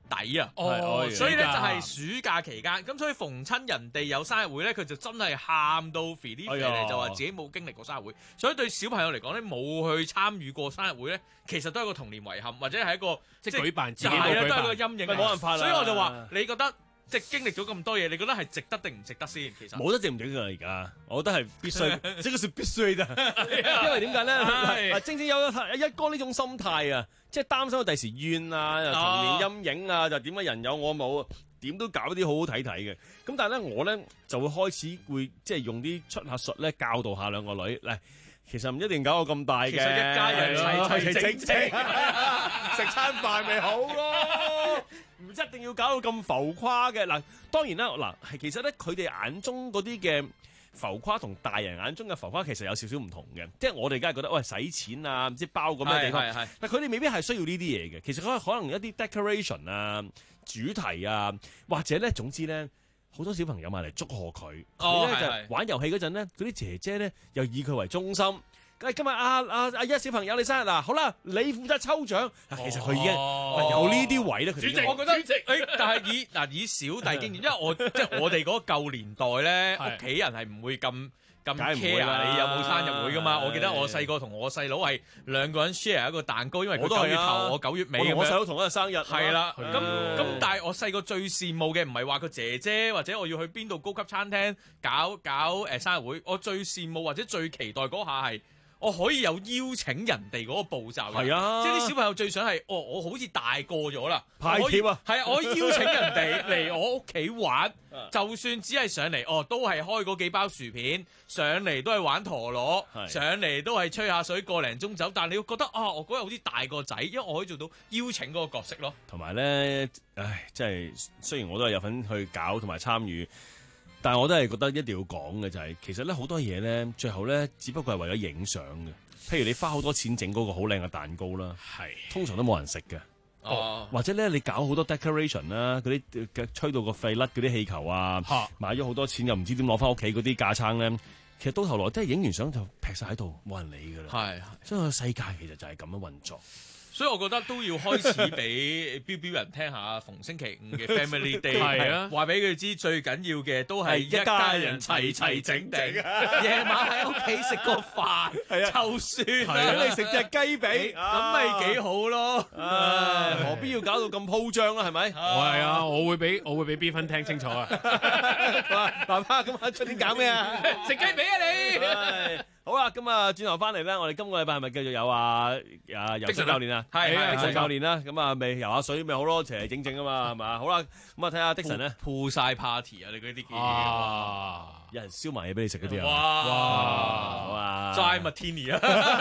底啊， 哦所以咧就暑假係暑假期間，咁所以逢親人哋有生日會咧，佢就真係喊到肥啲肥嚟，就話自己冇經歷過生日會，所以對小朋友嚟講咧，冇去參與過生日會咧，其實都係一個童年遺憾，或者係一個即係舉辦自己係啦， 冇舉辦都係個陰影嚟。 冇辦法啦所以我就話，你覺得即係經歷咗咁多嘢，你覺得係值得定唔值得先？其實冇得值唔值㗎而家，我覺得係必須，呢個是必須㗎。因為點解咧？ 係嗱，正正有一哥呢種心態啊，即係擔心佢第時怨啊、童年陰影啊，就點解人有我冇，點都搞啲好好睇睇嘅。咁但係咧，我咧就會開始會即係用啲出下術咧教導下兩個女嚟。其實唔一定搞到咁大嘅， 其實一家人齊齊整整食餐飯咪好咯，唔一定要搞到咁浮誇嘅。嗱，當然啦，嗱係其實咧，佢哋眼中嗰啲嘅浮誇同大人眼中嘅浮誇其實有少少唔同嘅。即係我哋梗係覺得喂使錢啊，唔知包咁嘅地方， 係係係但佢哋未必係需要呢啲嘢嘅。其實可可能一啲 decoration 啊、主題啊，或者咧，總之咧。好多小朋友買嚟祝賀佢， 哦佢咧係係就玩遊戲嗰陣咧，嗰啲姐姐咧又以佢為中心。咁今日阿阿阿一小朋友你生日啦，好啦，你負責抽獎。其實佢已經哦有呢啲位咧，佢主席， 已經我覺得誒，但係以嗱以小弟經驗，因為我即係我哋嗰個舊年代咧， 係屋企人係唔會咁咁梗係唔會啦 care 你有冇生日會噶嘛。 係我記得我細個同我細佬係兩個人 share 一個蛋糕，因為佢我都係啊九月頭，我九月尾我同我咁樣。 細佬同一日生日， 係啦， 係咁啊咁，但係我細個最羨慕嘅唔係話個姐姐或者我要去邊度高級餐廳搞搞誒生日會，我最羨慕或者最期待嗰下係我可以有邀請人哋嗰個步驟嘅。 係啊即係啲小朋友最想係，哦，我好似大個咗啦， 派我可以帖啊係啊，我可以邀請人哋嚟我屋企玩，就算只係上嚟，哦，都係開嗰幾包薯片，上嚟都係玩陀螺， 係上嚟都係吹下水，個零鐘走。但係你會覺得啊，我嗰日好似大個仔，因為我可以做到邀請嗰個角色咯。 同埋咧，唉，真係雖然我都係有份去搞同埋參與，但係我都係覺得一定要講嘅就係、是，其實咧好多嘢咧，最後咧只不過係為咗影相嘅。譬如你花好多錢整嗰個好靚嘅蛋糕啦，係通常都冇人食嘅。 哦， 或者咧你搞好多 decoration 啦，嗰啲嘅吹到個肺甩嗰啲氣球啊，買咗好多錢又唔知點攞翻屋企嗰啲架撐咧，其實到頭來都係影完相就劈晒喺度，冇人理㗎啦。 係， 所以個世界其實就係咁樣運作。 所以我覺得都要開始俾標標人聽下逢星期五嘅 Family Day， 係啊話俾佢知最緊要嘅都係一家人齊齊整整，夜晚喺屋企食個飯， 係啊就算等你食隻雞髀， 咁咪幾好咯。 唉，何必要搞到咁鋪張啦？係咪？ 我係啊，我會俾我會俾 B 分聽清楚啊！ 爸爸今晚出年搞咩啊？ 食雞髀啊你！ 唉好啦，咁啊，轉頭翻嚟咧，我哋今個禮拜係咪繼續有啊啊游水教練啊？ 係係的神教練啦，咁啊，咪游下水咪好咯，齊齊整整啊嘛，係嘛？好啦，咁啊，睇下的神咧， 鋪晒 party 啊！你嗰啲叫啊， 有人燒埋嘢俾你食嗰啲啊！ 哇好啊 Dry Martini 啊！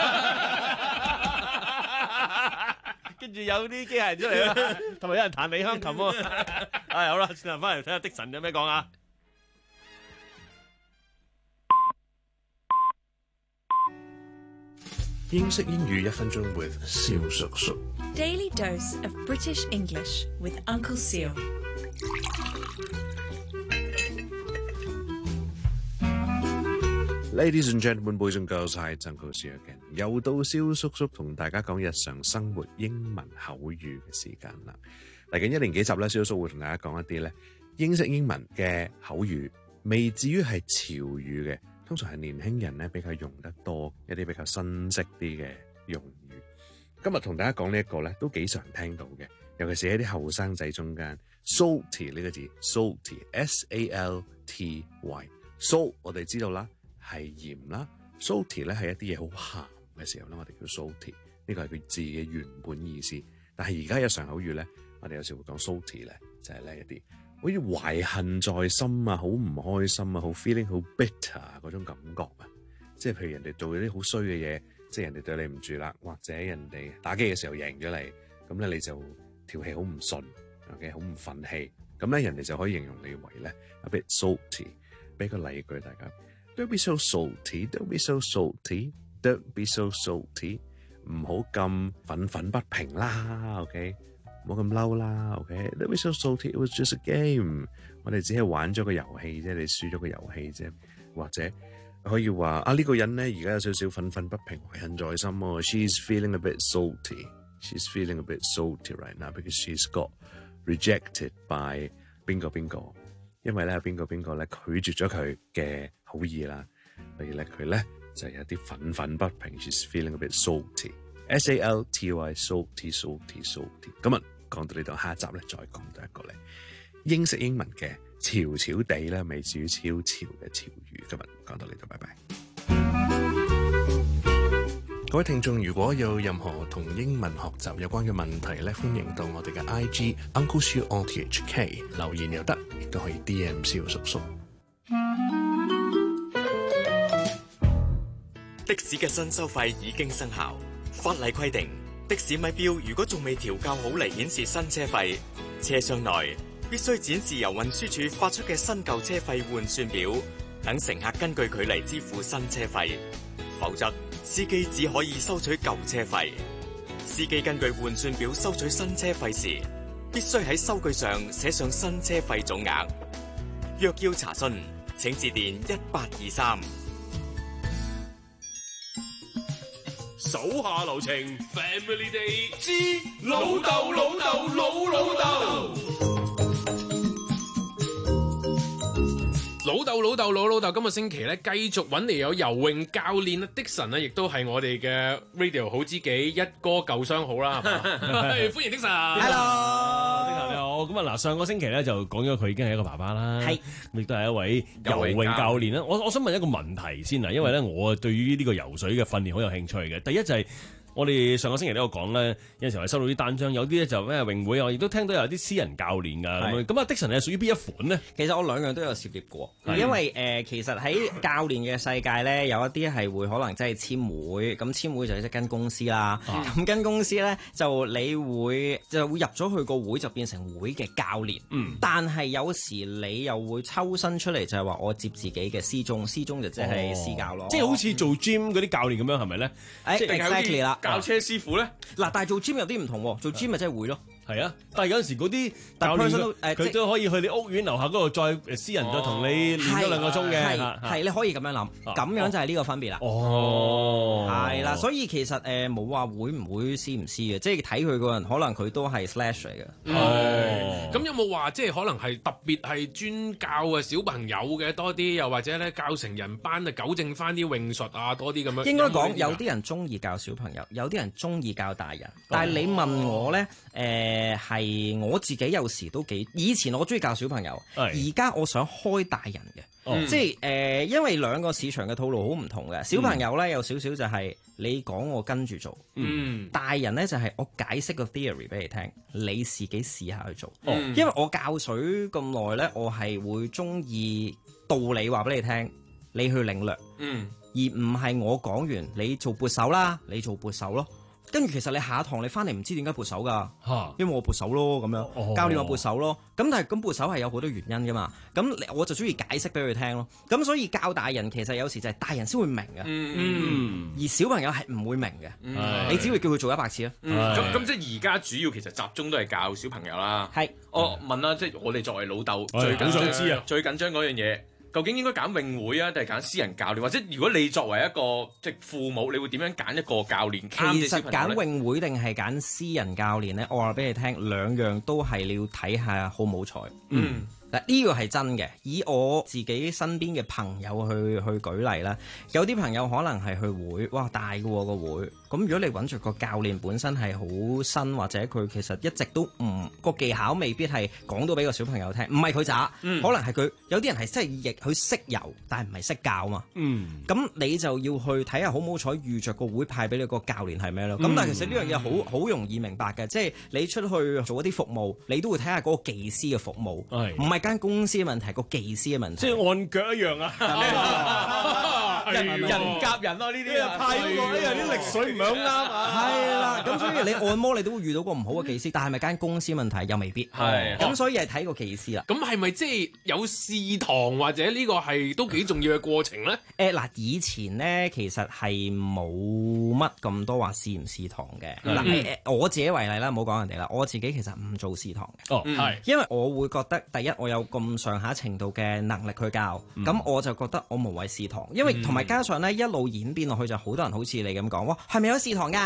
跟住有啲機械人出嚟啦，同埋有人彈李香琴喎。唉，好啦，轉頭翻嚟睇下的神有咩講啊！ 英式英語一分鐘 with 蕭叔叔。 Daily dose of British English with Uncle Seal. Ladies and gentlemen, boys and girls, hi, it's Uncle Seal again. 又到蕭叔叔同大家講日常生活英文口語嘅時間啦。嚟緊一連幾集咧，蕭叔叔會同大家講一啲咧英式英文嘅口語，未至於係潮語嘅。通常係年輕人咧比較用得多一啲比較新式啲嘅用語。今日同大家講呢一個咧都幾常聽到嘅，尤其是喺啲後生仔中間。salty 呢個字 salty S A L T Y，salt 我哋知道啦係鹽啦 ，salty 咧係一啲嘢好鹹嘅時候咧，我哋叫 salty， 呢個係佢字嘅原本意思。但係而家日常口語咧，我哋有時會講 salty 咧，就係咧一啲好似懷恨在心啊，好唔開心啊，好 feeling 好 bitter 嗰種感覺啊，即係譬如人哋做咗啲好衰嘅嘢，即係人哋對你唔住啦，或者人哋打機嘅時候贏咗你，咁咧你就條氣好唔順 ，OK， 好唔憤氣，咁咧人哋就可以形容你為咧 a bit salty。俾個例句大家 ，Don't be so salty, don't be so salty, don't be so salty， 唔好咁憤憤不平啦 ，OK。唔好咁嬲啦 ，OK？Don't be so salty. It was just a game。我哋只係玩咗個遊戲啫，你輸咗個遊戲啫。或者可以話啊，呢、這個人咧而家有少少憤憤不平、懷恨在心喎。She's feeling a bit salty. She's feeling a bit salty right now because she's got rejected by 邊個邊個，因為咧邊個邊個咧拒絕咗佢嘅好意啦，所以咧佢咧就有啲憤憤不平 ，she's feeling a bit salty，S A L T Y salty salty salty。今日講到呢度，下一集咧再講多一個咧英式英文嘅潮潮地咧，未至於超潮嘅潮語。今日講到呢度，拜拜。各位聽眾，如果有任何同英文學習有關嘅問題咧，歡迎到我哋嘅 I G Uncle Siu O T H K 留言又得，亦都可以 D M 蕭叔叔。 的士嘅新收費已經生效，法例規定的士咪錶如果仲未調校好嚟顯示新車費，車廂內必須展示由運輸署發出嘅新舊車費換算表，等乘客根據距離支付新車費，否則司機只可以收取舊車費。司機根據換算表收取新車費時，必須喺收據上寫上新車費總額。若要查詢，請致電一八二三。 手下留情 ，Family Day 之老豆老豆老老豆。老豆老豆老老豆，今個星期咧繼續揾嚟有游泳教練啊，Dixon咧，亦都係我哋嘅 Radio 好知己一哥舊相好啦，係嘛？歡迎 Dixon。Hello，Dixon 你好。咁啊嗱，上個星期咧就講咗佢已經係一個爸爸啦，係，亦都係一位游泳教練啦。我我想問一個問題先啊，因為咧我對於呢個游水嘅訓練好有興趣嘅。第一就係、是。我哋上個星期都有講咧，有陣時候係收到啲單張，有啲咧就咩泳會，我亦都聽到有啲私人教練㗎咁樣。咁啊，Dixon係屬於邊一款咧？ 其實我兩樣都有涉獵過，因為誒、呃、其實喺教練嘅世界咧，有一啲係會可能真係簽會，咁簽會就係跟公司啦。咁、啊、跟公司咧就你會就會入咗去個會就變成會嘅教練。嗯。但係有時你又會抽身出嚟，就係話我接自己嘅私鐘，私鐘就即係私教咯。 哦、即係好似做 gym 嗰啲教練咁樣，係咪咧？ 誒 exactly 啦。 教車師傅咧， 嗱，但係做 gym 有啲唔同喎，做 gym 咪真係會咯。 係啊，但係有陣時嗰啲教練佢、呃、都可以去你屋苑樓下嗰度再私人再同你練多兩個鐘嘅，係、 哦、你可以咁樣諗，咁、啊、樣就係呢個分別啦。 哦， 係啦，所以其實誒冇話會唔會私唔私嘅，即係睇佢個人，可能佢都係 slash 嚟嘅。 係，咁有冇話即係可能係特別係專教啊小朋友嘅多啲，又或者咧教成人班啊糾正翻啲泳術啊多啲咁樣？ 應該講有啲人中意教小朋友，有啲人中意教大人，但係你問我咧，誒、呃。誒係我自己有時都幾，以前我中意教小朋友，而家我想開大人嘅、嗯，即係誒、呃，因為兩個市場嘅套路好唔同嘅。小朋友咧有少少就係你講我跟住做，嗯，大人咧就係我解釋個 theory 俾你聽，你自己試下去做。嗯、因為我教水咁耐咧，我係會中意道理話俾你聽，你去領略，嗯，而唔係我講完你做撥手啦，你做撥手咯。跟住其實你下一堂你翻嚟唔知點解撥手㗎，因為我撥手咯咁樣，哦、教練我撥手咯。咁但係咁撥手係有好多原因㗎嘛。咁我就中意解釋俾佢聽咯。咁所以教大人其實有時就係大人先會明嘅、嗯，而小朋友係唔會明嘅、嗯。你只會叫佢做一百次啦。 咁咁、嗯、即係而家主要其實集中都係教小朋友啦。係，我問啦，即係我哋作為老豆最緊張知啊，最緊張嗰樣嘢。究竟應該揀泳會啊，定係揀私人教練？或者如果你作為一個即係父母，你會點樣揀一個教練？ 其實揀泳會定係揀私人教練咧，我話俾你聽，兩樣都係你要睇下好唔好彩。嗯。嗱，呢個係真嘅，以我自己身邊嘅朋友去去舉例啦，有啲朋友可能係去會，哇大嘅喎個會，咁如果你揾著個教練本身係好新，或者佢其實一直都唔個技巧未必係講到俾個小朋友聽，唔係佢渣，嗯、可能係佢有啲人係真係亦佢識游，但係唔係識教嘛。嗯，咁你就要去睇下好唔好彩遇着個會派俾你個教練係咩咯？咁、嗯、但係其實呢樣嘢好好容易明白嘅，即係你出去做一啲服務，你都會睇下嗰個技師嘅服務，唔係間公司嘅問題，個技師嘅問題， 即係按腳一樣啊！ 人人夾人咯，呢啲啊，太過呢樣啲力水唔係好啱啊！係啦，咁所以你按摩你都會遇到個唔好嘅技師，但係咪間公司問題又未必係，咁所以係睇個技師啦。 咁係咪即係有試堂或者呢個係都幾重要嘅過程咧？ 誒嗱，以前咧其實係冇乜咁多話試唔試堂嘅。嗱誒，我自己為例啦，唔好講人哋啦，我自己其實唔做試堂嘅。哦，係，因為我會覺得第一我有咁上下程度嘅能力去教，咁、嗯、我就覺得我無謂試堂，因為同埋加上咧一路演變落去就好多人好似你咁講，哇係咪有試堂㗎？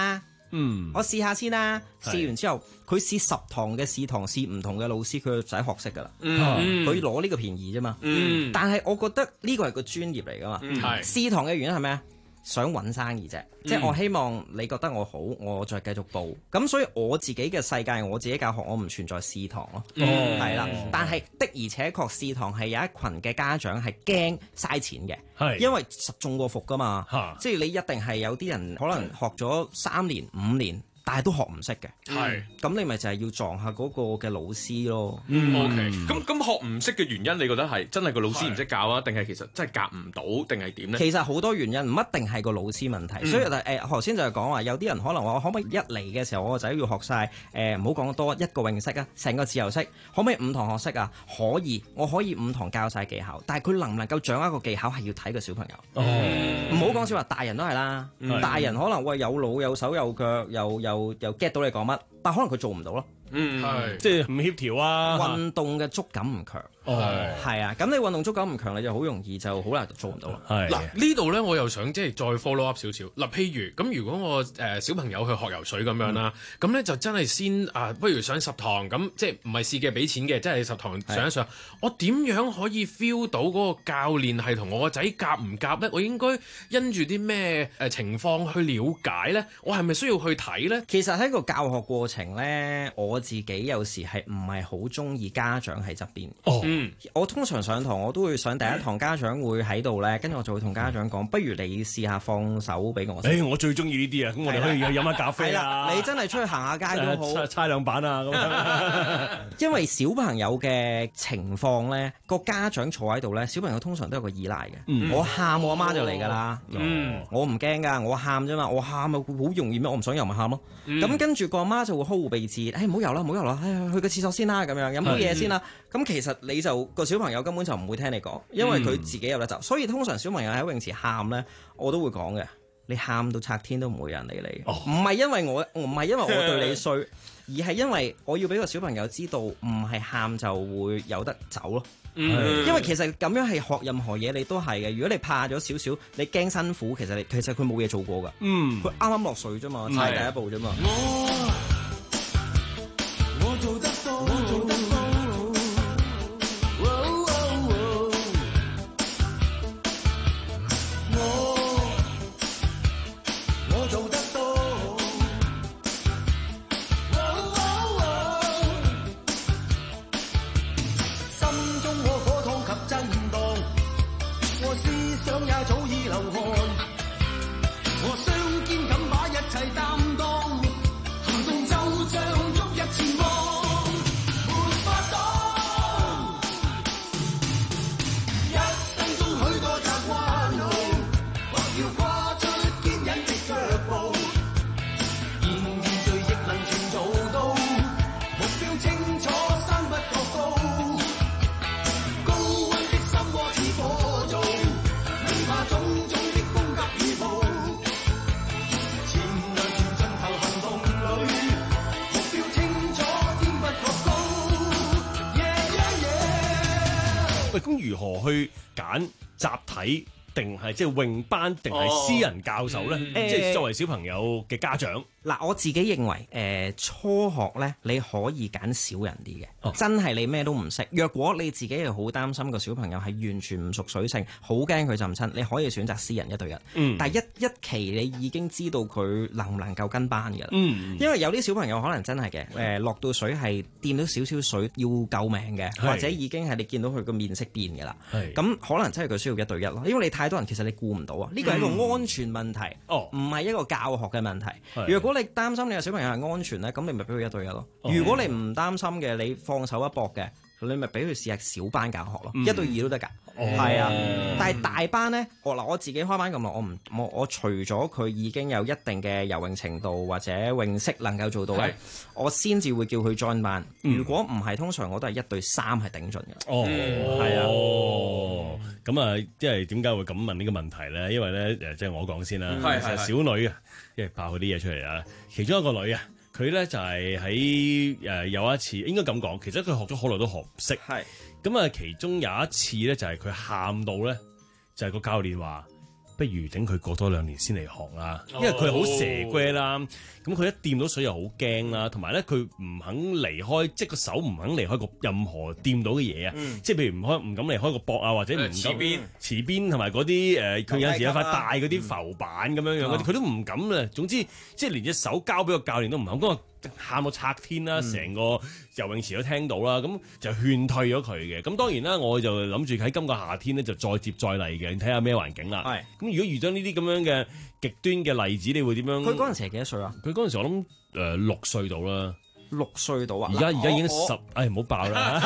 嗯， 我試下先啦。 係試完之後，佢試十堂嘅試堂，試唔同嘅老師，佢就使學識㗎啦。 嗯佢攞呢個便宜啫嘛。 嗯但係我覺得呢個係個專業嚟㗎嘛。 嗯係試堂嘅原因係咩啊？想揾生意啫，即係我希望你覺得我好，我再繼續報。咁所以我自己嘅世界，我自己教學，我唔存在試堂咯。係啦、但係的而且確試堂係有一群嘅家長係驚嘥錢嘅， 係因為實中過伏㗎嘛。 嚇即係你一定係有啲人可能學咗三年五年。但係都學唔識嘅， 係咁你咪就係要撞下嗰個嘅老師咯。 嗯，OK。咁咁學唔識嘅原因，你覺得係真係個老師唔識教啊，定係其實真係夾唔到，定係點咧？ 其實好多原因，唔一定係個老師問題。 嗯所以誒頭先就係講話，有啲人可能話，我可唔可以一嚟嘅時候，我個仔要學晒誒，唔好講多一個泳式啊，成個自由式，可唔可以五堂學識啊？可以，我可以五堂教晒技巧，但係佢能唔能夠掌握個技巧係要睇個小朋友。唔好講笑話，大人都係啦， 嗯大人可能喂有腦有手有腳，又又又 get 到你講乜，但可能佢做唔到咯。 嗯，係即係唔協調啊， 運動嘅觸感唔強。 哦， 係啊，咁你運動觸感唔強，你就好容易就好難做唔到啦。 係嗱呢度咧，我又想即係再 follow up 少少。嗱，譬如咁，如果我誒、呃、小朋友去學游水咁樣啦，咁咧、就真係先啊，不如上十堂咁，即係唔係試嘅俾錢嘅，即係十堂上一上。我點樣可以 feel 到嗰個教練係同我個仔夾唔夾咧？我應該因住啲咩誒情況去了解咧？我係咪需要去睇咧？ 其實喺個教學過程咧，我自己有時係唔係好中意家長喺側邊。 哦， 嗯。 我通常上堂我都會上第一堂，家長會喺度咧，跟住我就會同家長講，不如你試下放手俾我。 誒，我最中意呢啲啊！咁我哋可以去飲下咖啡啊！ 你真係出去行下街都好， 誒猜兩板啊咁樣。 因為小朋友嘅情況咧，個家長坐喺度咧，小朋友通常都有個依賴嘅。 嗯我喊我阿媽就嚟㗎啦， 嗯我唔驚㗎，我喊啫嘛，我喊啊好容易咩？我唔想游咪喊咯。咁跟住個阿媽就會呵護備至，誒唔好游啦，唔好游啦，誒去個廁所先啦，咁樣飲好嘢先啦。咁其實你就個小朋友根本就唔會聽你講，因為佢自己有得走。所以通常小朋友喺泳池喊咧，我都會講嘅。你喊到拆天都唔會有人理你，唔係因為我唔係因為我對你衰，而係因為我要俾個小朋友知道，唔係喊就會有得走咯。 嗯， 因為其實咁樣係學任何嘢，你都係嘅。如果你怕咗少少，你驚辛苦，其實你其實佢冇嘢做過㗎。 嗯， 佢啱啱落水啫嘛，踩第一步啫嘛。 我我做得到，我做得到。 咁如何去揀集體定係即係泳班定係私人教授咧？ 哦嗯、 即係作為小朋友嘅家長。 嗱，我自己認為，誒、呃、初學咧，你可以揀少人啲嘅， 哦、 真係你咩都唔識。若果你自己係好擔心個小朋友係完全唔熟水性，好驚佢浸親，你可以選擇私人一對一。 嗯、 但係一一期你已經知道佢能唔能夠跟班嘅啦。 嗯、 因為有啲小朋友可能真係嘅，誒、呃、落到水係掂到少少水要救命嘅，或者已經係你見到佢個面色變嘅啦。咁可能真係佢需要一對一咯，因為你太多人其實你顧唔到啊。呢個係一個安全問題，唔係、嗯、一個教學嘅問題。如果你擔心你嘅小朋友係安全咧，咁你咪俾佢一對一咯。哦、如果你唔擔心嘅，你放手一搏嘅，你咪俾佢試下小班教學咯，嗯、一對二都得㗎。係、哦、啊，但係大班咧，我嗱我自己開班咁耐，我唔我我除咗佢已經有一定嘅游泳程度或者泳識能夠做到咧，是我先至會叫佢 join 班。嗯、如果唔係，通常我都係一對三係頂盡嘅。 哦，係啊。 哦， 咁啊，即係點解會咁問呢個問題咧？因為咧，誒，即係我講先啦。 係係小女啊，即係爆佢啲嘢出嚟啊。其中一個女啊，佢咧就係喺誒有一次，應該咁講，其實佢學咗好耐都學唔識。係咁啊，其中有一次咧，就係佢喊到咧，就係個教練話不如等佢過多兩年先嚟學啦，因為佢好蛇龜啦，咁佢一掂到水又好驚啦，同埋咧佢唔肯離開，即係個手唔肯離開個任何掂到嘅嘢啊， 嗯即係譬如唔開唔敢離開個膊啊，或者唔敢池邊池邊同埋嗰啲誒，佢有時有塊大嗰啲浮板咁樣樣嗰啲，佢都唔敢啊。總之即係連隻手交俾個教練都唔肯，咁啊喊到拆天啦，成個游泳池都聽到啦，咁就勸退咗佢嘅。咁當然啦，我就諗住喺今個夏天咧就再接再厲嘅，睇下咩環境啦。係咁，如果遇到呢啲咁樣嘅極端嘅例子，你會點樣？ 佢嗰陣時係幾多歲啊？ 佢嗰陣時我諗誒六歲到啦。 六歲到啊！ 而家而家已經我十，唉唔好爆啦。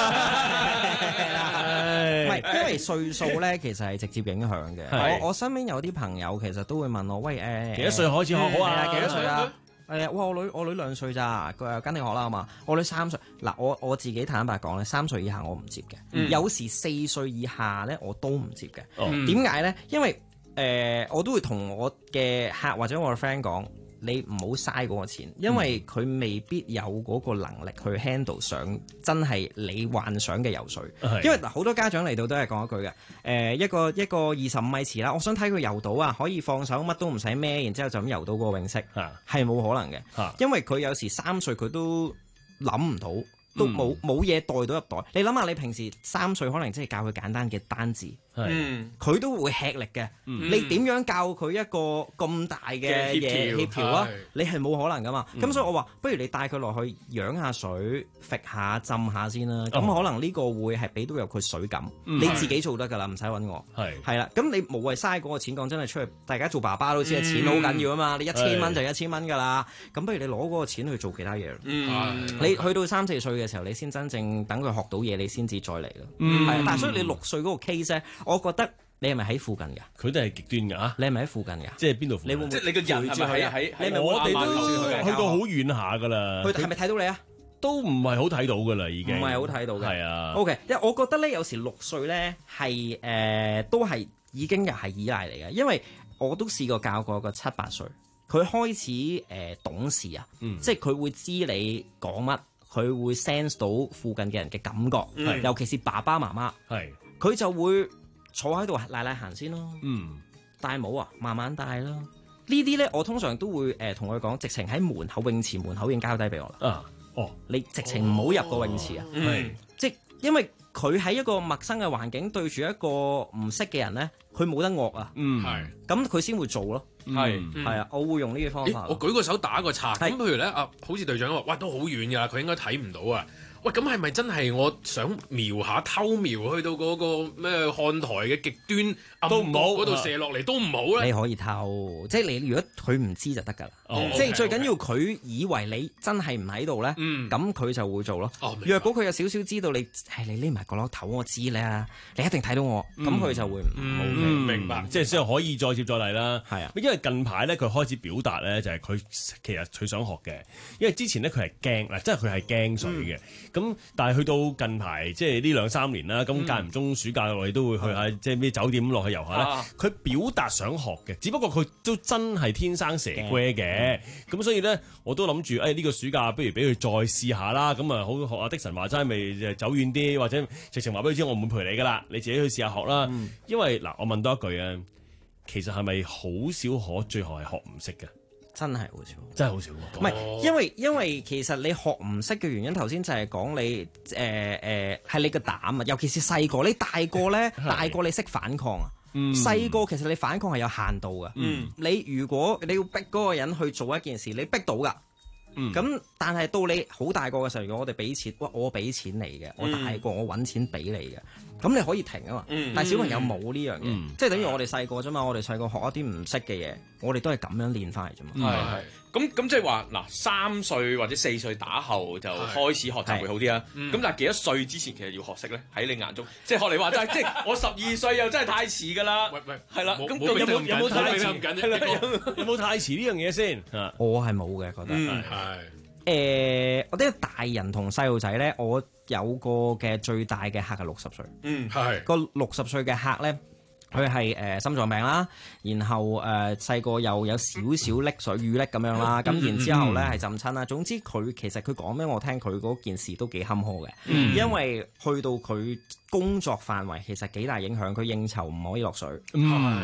唔係，因為歲數咧，其實係直接影響嘅。 係我我身邊有啲朋友其實都會問我：喂誒， 幾多歲開始學好啊？ 幾多歲啊？誒，哇！我女我女兩歲咋，佢又跟你學啦嘛。我女三歲，嗱我我自己坦白講咧，三歲以下我唔接嘅， 嗯有時四歲以下咧我都唔接嘅。 哦點解咧？因為誒，我都會同我嘅客或者我嘅 friend 講。你唔好嘥嗰個錢，因為佢未必有嗰個能力去 handle 上真係你幻想嘅游水。 係因為嗱好多家長嚟到都係講一句嘅，誒、呃、一個一個二十五米池啦，我想睇佢游到啊，可以放手乜都唔使孭，然之後就咁游到個泳式，係冇可能嘅，因為佢有時三歲佢都諗唔到。都冇冇嘢袋到入袋，你諗下，你平時三歲可能即係教佢簡單嘅單字， 嗯佢都會吃力嘅。你點樣教佢一個咁大嘅嘢協調啊？你係冇可能噶嘛。咁所以我話，不如你帶佢落去養下水、揈下、浸下先啦。咁可能呢個會係俾到有佢水感，你自己做得㗎啦，唔使揾我。 係係啦，咁你無謂嘥嗰個錢，講真係出去，大家做爸爸都知，錢好緊要啊嘛。你一千蚊就一千蚊㗎啦。咁不如你攞嗰個錢去做其他嘢。你去到三四歲嘅時候，你先真正等佢學到嘢，你先至再嚟咯。 嗯係，但係所以你六歲嗰個 case 咧，我覺得你係咪喺附近㗎？ 佢都係極端㗎嚇。 你係咪喺附近㗎？ 即係邊度附近？ 你會唔會即係你個人係咪喺喺你係咪我哋慢慢都去去到好遠下㗎啦。 佢係咪睇到你啊？ 都唔係好睇到㗎啦，已經。 唔係好睇到嘅。 係啊。 OK，因為我覺得咧，有時六歲咧係誒都係已經又係依賴嚟嘅，因為我都試過教過個七八歲，佢開始誒、呃、懂事啊， 嗯、 即係佢會知你講乜。佢會 sense 到附近嘅人嘅感覺， 嗯、 尤其是爸爸媽媽，佢就會坐喺度賴賴行先咯。 嗯， 戴帽啊，慢慢戴啦。呢啲咧，我通常都會誒同佢講，直情喺門口泳池門口已經交低俾我啦。 啊，哦， 你直情唔好入個泳池啊。 係， 即係因為佢喺一個陌生嘅環境對住一個唔識嘅人咧，佢冇得惡啊。 嗯， 係，咁佢先會做咯。 係係啊，我會用呢個方法。 我舉個手打個岔，咁譬如咧啊，好似隊長話，哇都好遠㗎，佢應該睇唔到啊。喂，咁係咪真係我想瞄下偷瞄去到嗰個咩看台嘅極端暗角嗰度射落嚟都唔好咧？ 你可以偷，即係你如果佢唔知就得㗎啦。 哦、 即係 okay, 最緊要佢以為你真係唔喺度咧，咁佢、嗯、就會做咯。 哦、 若果佢有少少知道你係你匿埋角落頭，我知咧，你一定睇到我，咁佢、嗯、就會唔好、 嗯、明白。即係先可以再接再厲啦。 係啊， 因為近排咧佢開始表達咧，就係佢其實佢想學嘅，因為之前咧佢係驚嗱，即係佢係驚水嘅。咁、嗯、但係去到近排即係呢兩三年啦，咁間唔中暑假我哋都會去下、嗯、即係咩酒店落去遊下咧。佢、啊、表達想學嘅，只不過佢都真係天生蛇龜嘅。咁、嗯、所以咧，我都諗住，誒、哎、呢、這個暑假不如俾佢再試下啦。咁啊，好學阿的神話齋，咪走遠啲，或者直情話俾佢知，我唔會陪你噶啦，你自己去試下學啦。嗯、因為嗱，我問多一句啊，其實係咪好少可最後係學唔識嘅？ 真係好少， 真係好少。 唔係，因為因為其實你學唔識嘅原因，頭先就係講你誒誒係你個膽啊，尤其是細個，你大個咧，大個你識反抗啊。細個、嗯、其實你反抗係有限度嘅，嗯、你如果你要逼嗰個人去做一件事，你逼到噶，咁、嗯、但係到你好大個嘅時候，如果我哋俾錢，哇，我俾錢你嘅，我大個我揾錢俾你嘅，咁你可以停啊嘛，嗯、但係小朋友冇呢樣嘢，嗯、即係等於我哋細個啫嘛，我哋細個學一啲唔識嘅嘢，我哋都係咁樣練翻嚟啫嘛。 係係。咁咁即係話嗱，三歲或者四歲打後就開始學習會好啲啊。咁但係幾多歲之前其實要學識咧？喺你眼中，即係學你話齋，即係我十二歲又真係太遲㗎啦。喂喂，係啦。咁有冇有冇太遲？ 有冇太遲呢樣嘢先？ 我係冇嘅，覺得係。誒，我啲大人同細路仔咧，我有個嘅最大嘅客係六十歲。 嗯，係。 個六十歲嘅客咧。佢係誒心臟病啦，然後誒細個又有少少溺水遇溺咁樣啦，咁、嗯、然之後咧係浸親啦。總之佢其實佢講俾我聽，佢嗰件事都幾坎坷嘅，嗯、因為去到佢工作範圍其實幾大影響，佢應酬唔可以落水， 嗯、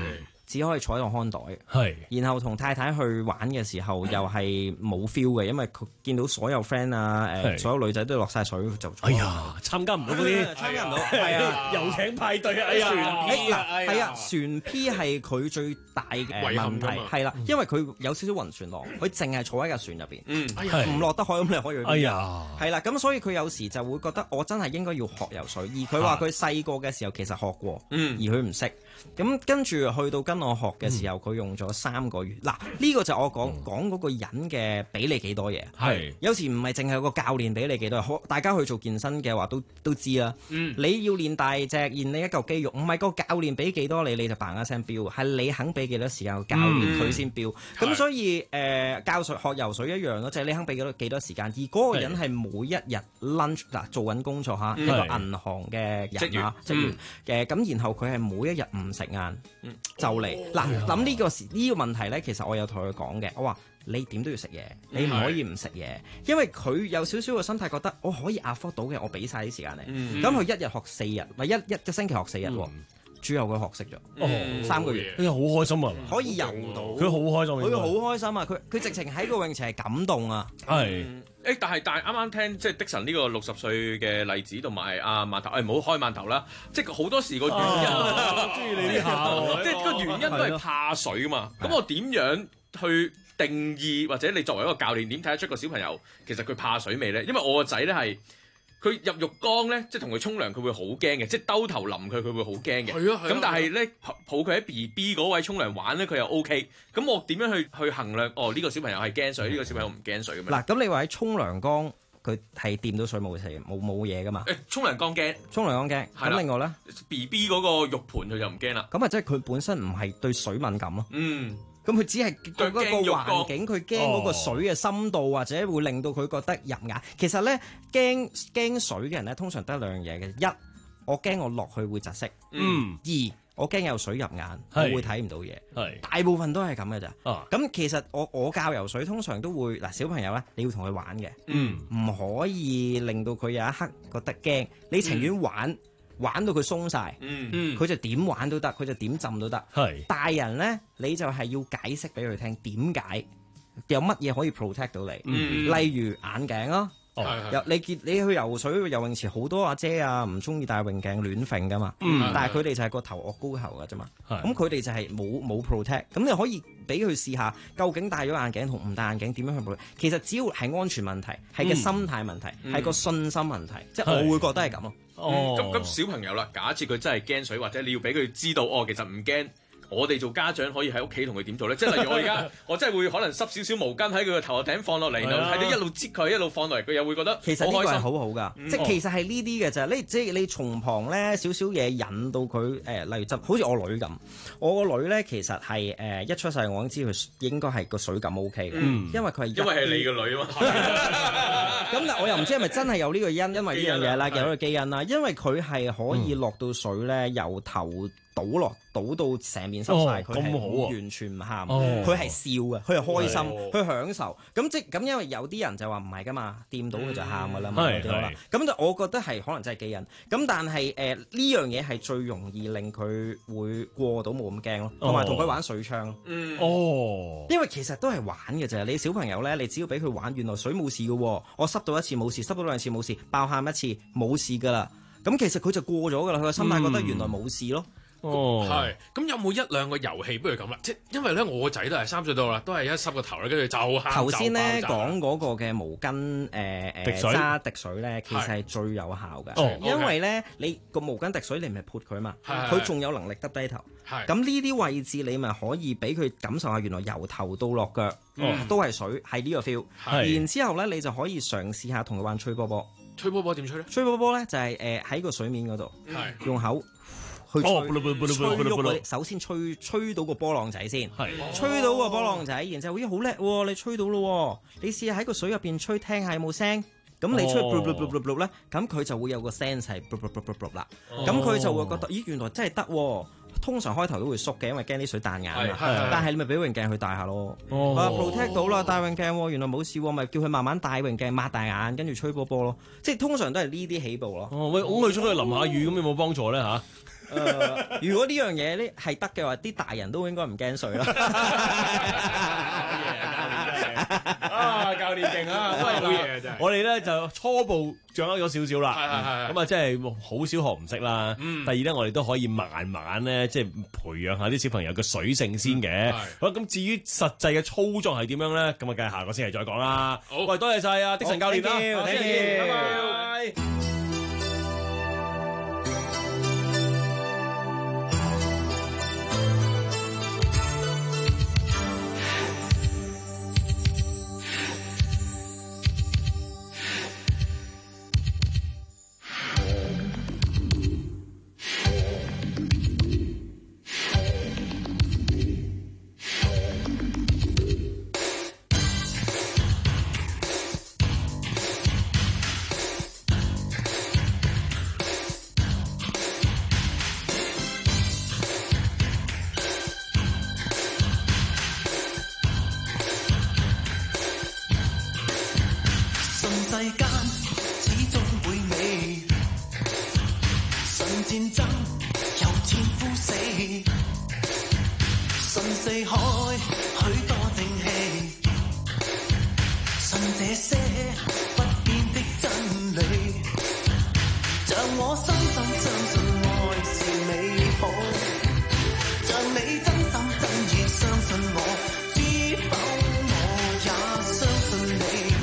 只可以坐喺度看袋。 係， 然後同太太去玩嘅時候又係冇 feel 嘅，因為佢見到所有 friend 啊，誒所有女仔都落晒水就哎呀，參加唔到嗰啲， 參加唔到，係啊， 遊艇派對啊，哎呀， 嗱係啊，船 P 係佢最大嘅問題，係啦，因為佢有少少暈船浪，佢淨係坐喺架船入邊，唔落得海咁你可以去邊？ 哎呀， 係啦，咁所以佢有時就會覺得我真係應該要學游水，而佢話佢細個嘅時候其實學過，而佢唔識。咁跟住去到跟我學嘅時候，佢用咗三個月。嗱，呢個就我講講嗰個人嘅俾你幾多嘢。 係有時唔係淨係個教練俾你幾多嘢，大家去做健身嘅話都都知啦。你要練大隻，練你一嚿肌肉，唔係個教練俾幾多你你就嘭一聲飆，係你肯俾幾多時間個教練佢先飆。咁所以誒教水學游水一樣咯，就係你肯俾幾多幾多時間，而嗰個人係每一日 lunch 嗱做緊工作嚇，一個銀行嘅人啊職員嘅，咁然後佢係每一日唔食晏就嚟嗱，諗呢個時呢個問題咧，其實我有同佢講嘅，我話你點都要食嘢，你唔可以唔食嘢，因為佢有少少個心態覺得我可以 afford 到嘅，我俾晒啲時間你，咁佢一日學四日，咪一一個星期學四日喎。最後佢學識咗， 哦， 三個月， 哎呀好開心啊！ 可以游到， 佢好開心， 佢好開心啊！佢佢直情喺個泳池係感動啊！ 係， 誒，但係但係啱啱聽即係的神呢個六十歲嘅例子，同埋阿饅頭，誒唔好開饅頭啦！即係好多時個原因， 中意你呢下， 即係個原因都係怕水啊嘛！咁我點樣去定義，或者你作為一個教練點睇得出個小朋友其實佢怕水未咧？因為我個仔咧係。佢入浴缸咧，即係同佢沖涼，佢會好驚嘅，即係兜頭淋佢，佢會好驚嘅。係啊，咁但係咧抱佢喺 B B 嗰位沖涼玩咧，佢又 O K。咁我點樣去去衡量？哦，呢個小朋友係驚水，呢個小朋友唔驚水咁樣。 嗱，咁你話喺沖涼缸，佢係掂到水冇事，冇冇嘢噶嘛？ 誒，沖涼缸驚， 沖涼缸驚。咁另外咧 ，B B 嗰個浴盤佢就唔驚啦。 咁啊，即係佢本身唔係對水敏感咯。 嗯。 咁佢只係嗰個環境，佢驚嗰個水嘅深度，或者會令到佢覺得入眼。其實咧，驚驚水嘅人咧，通常得兩樣嘢嘅。一，我驚我落去會窒息。 嗯。 二，我驚有水入眼，我會睇唔到嘢。 係。 大部分都係咁嘅咋。 啊。 咁其實我我教游水通常都會嗱，小朋友咧，你要同佢玩嘅。 嗯。 唔可以令到佢有一刻覺得驚，你情願玩。嗯玩到佢鬆晒，佢、嗯、就點玩都得，佢就點浸都得。係大人咧，你就係要解釋俾佢聽點解有乜嘢可以 protect 到你，嗯、例如眼鏡咯。哦，你見你去游水游泳池好多阿姐啊，唔中意戴泳鏡亂揈噶嘛。嗯、但係佢哋就係個頭惡高頭㗎啫嘛。咁佢哋就係冇冇 protect。咁你可以俾佢試下，究竟戴咗眼鏡同唔戴眼鏡點樣去 protect？其實只要係安全問題，係個心態問題，係、嗯、個信心問題，嗯、即係我會覺得係咁咯。 哦，咁咁小朋友啦，假設佢真係驚水，或者你要俾佢知道，哦，其實唔驚。我哋做家長可以喺屋企同佢點做咧？即係例如我而家，我真係會可能濕少少毛巾喺佢個頭殼頂放落嚟，然後喺度一路擠佢，一路放落嚟，佢又會覺得其實呢個係好好噶， 嗯、 即係其實係呢啲嘅啫。你即係你從旁咧少少嘢引到佢誒、呃，例如就好似我女咁，我個女咧其實係誒、呃、一出世我已經知佢應該係個水感 O K 嘅，嗯、因為佢係因為係你個女啊嘛。 咁但我又唔知係咪真係有呢個因，因為呢樣嘢啦，有呢個基因啦，因為佢係可以落到水咧，由頭倒落倒到成面濕晒，佢係完全唔喊，佢係笑嘅，佢係開心，佢享受。咁即咁，因為有啲人就話唔係噶嘛，掂到佢就喊噶啦嘛，嗰啲啦。咁就我覺得係可能真係基因。咁但係誒呢樣嘢係最容易令佢會過到冇咁驚咯，同埋同佢玩水槍。哦，因為其實都係玩嘅啫。你小朋友咧，你只要俾佢玩，原來水冇事嘅喎。我濕到一次冇事，濕到兩次冇事，爆喊一次冇事噶啦。咁其實佢就過咗噶啦，佢個心態覺得原來冇事咯。 哦，係，咁有冇一兩個遊戲不如咁啦？即係因為咧，我個仔都係三歲到啦，都係一濕個頭咧，跟住就喊。頭先咧講嗰個嘅毛巾誒誒揸滴水咧，其實係最有效嘅，哦、因為咧你個毛巾滴水，你唔係潑佢嘛，佢仲有能力耷低頭。咁呢啲位置你咪可以俾佢感受下，原來由頭到落腳、嗯、都係水，係呢個 feel。然之後咧，你就可以嘗試下同佢玩吹波波。吹波波點吹咧？吹波波咧就係誒喺個水面嗰度，用口。去吹，哦、吹喐首先吹吹到個波浪仔先，係吹到個波浪仔，然之後咦好叻喎，你吹到咯，你試下喺個水入邊吹，聽下有冇聲，咁你吹咧，咁佢就會有個聲係啦，咁佢就會覺得咦原來真係得喎。通常開頭都會縮嘅，因為驚啲水彈眼嘛。但係你咪俾泳鏡佢戴下咯。哦、啊 protect 到啦，戴泳鏡，原來冇事喎，咪叫佢慢慢戴泳鏡，擘大眼，跟住吹波波咯。即係通常都係呢啲起步咯。 哦，喂，拱佢出去淋下雨咁有冇幫助咧嚇？ 呃，如果呢樣嘢咧係得嘅話，啲大人都應該唔驚水啦。 啊，教練勁啊！ 好嘢真係。 我哋咧就初步掌握咗少少啦。 係係係。 咁啊，即係好少學唔識啦。 嗯。 第二咧，我哋都可以慢慢咧，即係培養下啲小朋友嘅水性先嘅。係。好啦，咁至於實際嘅操作係點樣咧？咁啊，梗係下個星期再講啦。 好。 喂，多謝晒啊，的神教練啦。 thank you， 拜拜。 世間始終會美，信戰爭又戰枯死，信四海許多正氣，信這些不變的真理，像我深深相信愛是美好，像你真心真意相信我，知否我也相信你。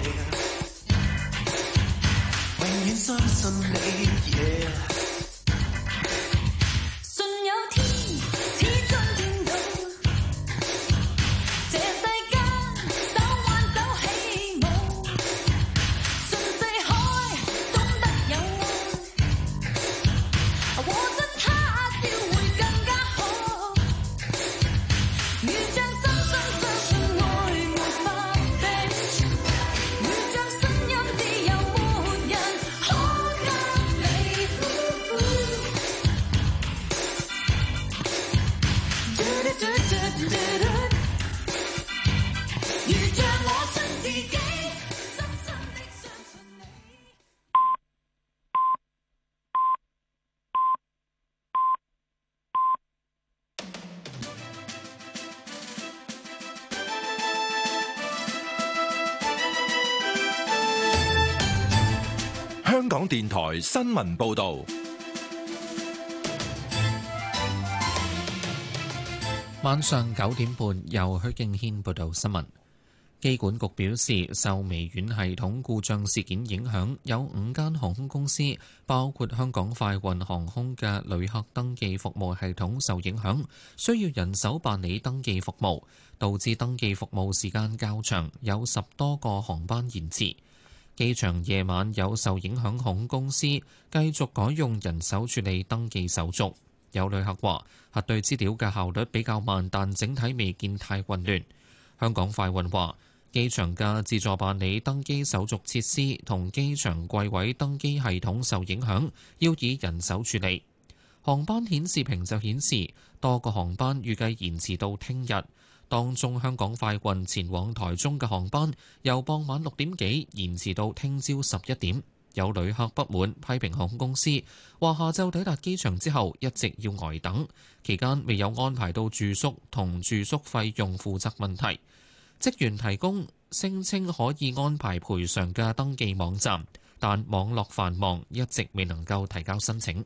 相信你、yeah 信有天，始終見到這世間手挽手起舞，信四海懂得有愛，和着他朝會更加好。如像深深相信愛沒法避，如像信任自由沒人。 香港電台新聞報導， 晚上九點半由許敬軒報道新聞。機管局表示，受微軟系統故障事件影響，有五間航空公司，包括香港快運航空嘅旅客登記服務系統受影響，需要人手辦理登記服務，導致登記服務時間較長，有十多個航班延遲。機場夜晚有受影響航空公司繼續改用人手處理登記手續。有旅客話核對資料嘅效率比較慢，但整體未見太混亂。香港快運話機場嘅自助辦理登機手續設施同機場櫃位登機系統受影響，要以人手處理。航班顯示屏就顯示多個航班預計延遲到聽日。當中香港快運前往台中嘅航班由傍晚六點幾延遲到聽朝十一點，有旅客不滿，批評航空公司，話下晝抵達機場之後一直要呆等，期間未有安排到住宿同住宿費用負責問題。職員提供聲稱可以安排賠償嘅登記網站，但網絡繁忙，一直未能夠提交申請。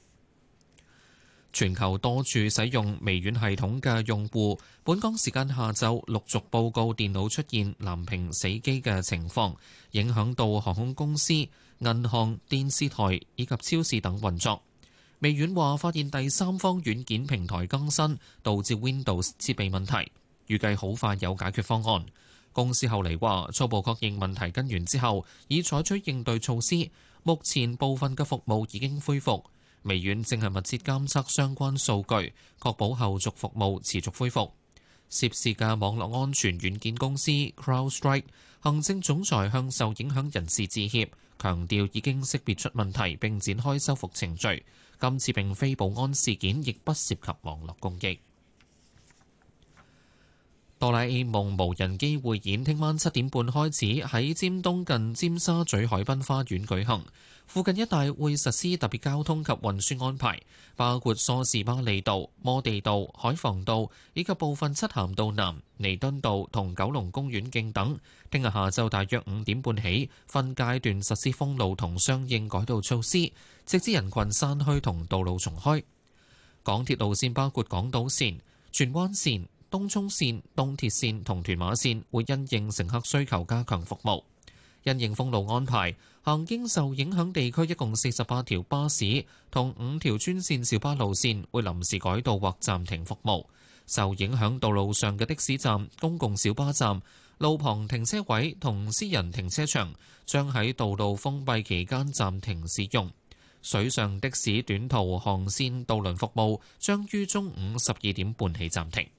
全球多處使用微軟系統嘅用戶，本港時間下晝陸續報告電腦出現藍屏死機嘅情況，影響到航空公司、銀行、電視台以及超市等運作。微軟話發現第三方軟件平台更新，導致 Windows 設備問題，預計好快有解決方案。公司後嚟話初步確認問題根源之後，已採取應對措施，目前部分嘅服務已經恢復。微軟正係密切監測相關數據，確保後續服務持續恢復。涉事嘅網絡安全軟件公司 CrowdStrike 行政總裁向受影響人士致歉，強調已經識別出問題並展開修復程序。今次並非保安事件，亦不涉及網絡攻擊。 哆啦 A 夢無人機匯演聽晚七點半開始喺尖東近尖沙咀海濱花園舉行，附近一帶會實施特別交通及運輸安排，包括梳士巴利道、摩地道、海防道以及部分漆咸道南、彌敦道同九龍公園徑等。聽日下晝大約五點半起，分階段實施封路同相應改道措施，直至人群散去同道路重開。港鐵路線包括港島線、荃灣線、東涌線、東鐵線同屯馬線會因應乘客需求加強服務。因應封路安排，行經受影響地區一共四十八條巴士同五條專線小巴路線會臨時改道或暫停服務。受影響道路上嘅的士站、公共小巴站、路旁停車位同私人停車場將喺道路封閉期間暫停使用。水上的士短途航線渡輪服務將於中午十二點半起暫停。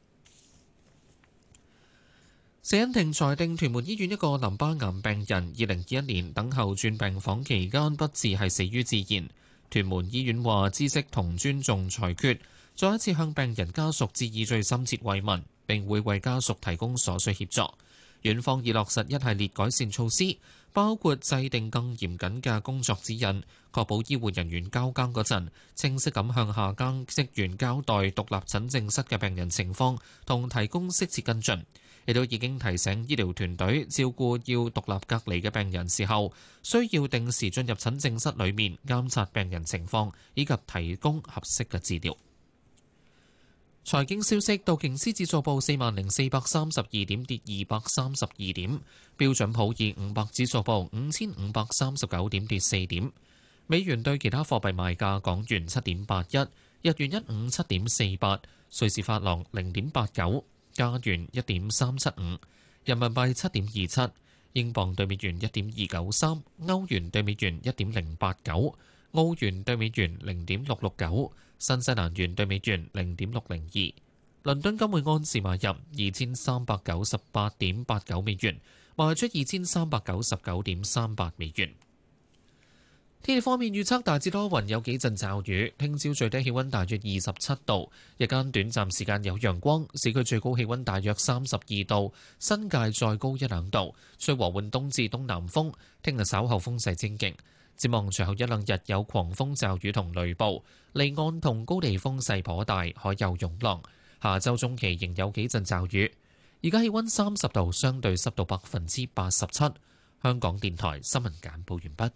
死因庭裁定屯門醫院一個淋巴癌病人二零二一年等候轉病房期間不治係死於自然。屯門醫院話知悉同尊重裁決，再一次向病人家屬致以最深切慰問，並會為家屬提供所需協助。院方已落實一系列改善措施，包括制定更嚴謹嘅工作指引，確保醫護人員交更嗰陣清晰咁向下更職員交代獨立診症室嘅病人情況，同提供適切跟進。亦都已經提醒醫療團隊照顧要獨立隔離嘅病人時候，需要定時進入診症室裏面監察病人情況，以及提供合適嘅治療。財經消息，道瓊斯指數報四萬零四百三十二點，跌二百三十二點；標準普爾五百指數報五千五百三十九點，跌四點。美元對其他貨幣賣價：港元七點八一，日元一五七點四八，瑞士法郎零點八九，加元一點三七五，人民幣七點二七，英鎊對美元一點二九三，歐元對美元一點零八九，澳元對美元零點六六九，新西蘭元對美元零點六零二。倫敦金每安士買入二千三百九十八點八九美元，賣出二千三百九十九點三八美元。天氣方面預測大致多雲，有幾陣驟雨。聽朝最低氣溫大約二十七度，日間短暫時間有陽光，市區最高氣溫大約三十二度，新界再高一兩度。吹和緩東至東南風，聽日稍後風勢清勁。展望隨後一兩日有狂風驟雨同雷暴，離岸同高地風勢頗大，海有湧浪。下週中期仍有幾陣驟雨。而家氣溫三十度，相對濕度百分之八十七。香港電台新聞簡報完畢。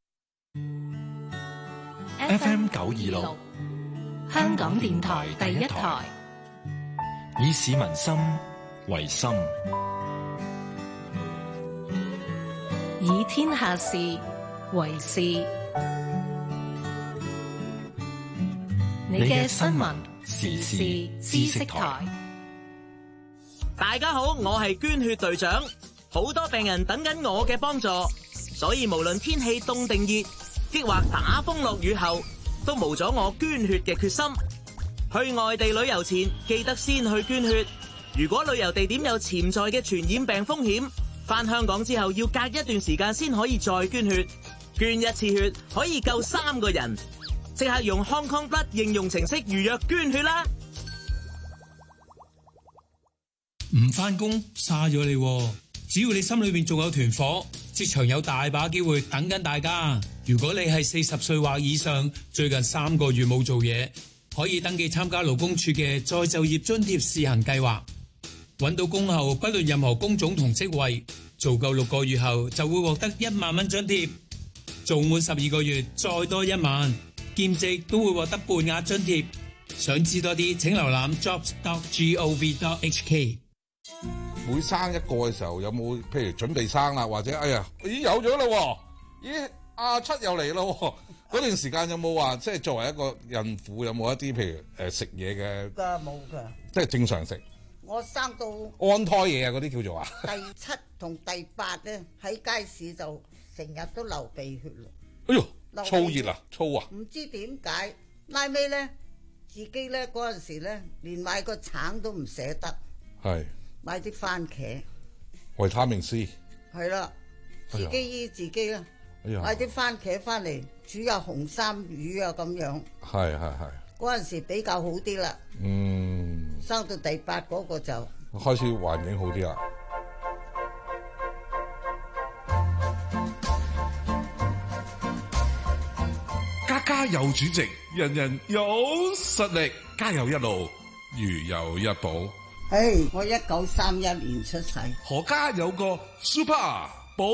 F M 九二六， 香港電台第一台， 以市民心為心， 以天下事為事。你嘅新聞時事知識台。 大家好，我係捐血隊長，好多病人等緊我嘅幫助，所以無論天氣凍定熱，抑或打風落雨後，都無咗我捐血嘅決心。去外地旅遊前，記得先去捐血。如果旅遊地點有潛在嘅傳染病風險，返香港之後要隔一段時間先可以再捐血。捐一次血可以救三個人，即刻用 Hong Kong Blood 應用程式預約捐血啦！ 唔返工嘥咗你，只要你心裏面仲有團火，職場有大把機會等緊大家。如果你係四十歲或以上，最近三個月冇做嘢，可以登記參加勞工處嘅再就業津貼試行計劃。揾到工後，不論任何工種同職位，做夠六個月後就會獲得一萬蚊津貼。做滿十二個月，再多一萬。兼職都會獲得半額津貼。想知多啲，請瀏覽 jobs dot gov dot h k。 每生一個嘅時候，有冇譬如準備生啦，或者哎呀，咦有咗啦，咦阿七又嚟啦，嗰段時間有冇話即係作為一個孕婦有冇一啲譬如誒食嘢嘅？ 㗎冇㗎， 即係正常食。 我生到安胎嘢啊，嗰啲叫做啊。 第七同第八咧喺街市就成日都流鼻血咯。 哎呦，燥熱啊，燥啊！ 唔知點解拉尾咧，自己咧嗰陣時咧連買個橙都唔捨得。 係。 買啲番茄， 維他命 C， 係啦，自己醫自己啦。 哎呀， 買啲番茄翻嚟煮下紅衫魚啊咁樣。 係係係。 嗰陣時比較好啲啦。 嗯。 生到第八嗰個就。 開始環境好啲啦。 家家有主席，人人有實力，家有一路，如有一寶。 唉，我一九三一年出世， 何家有個 Super 寶。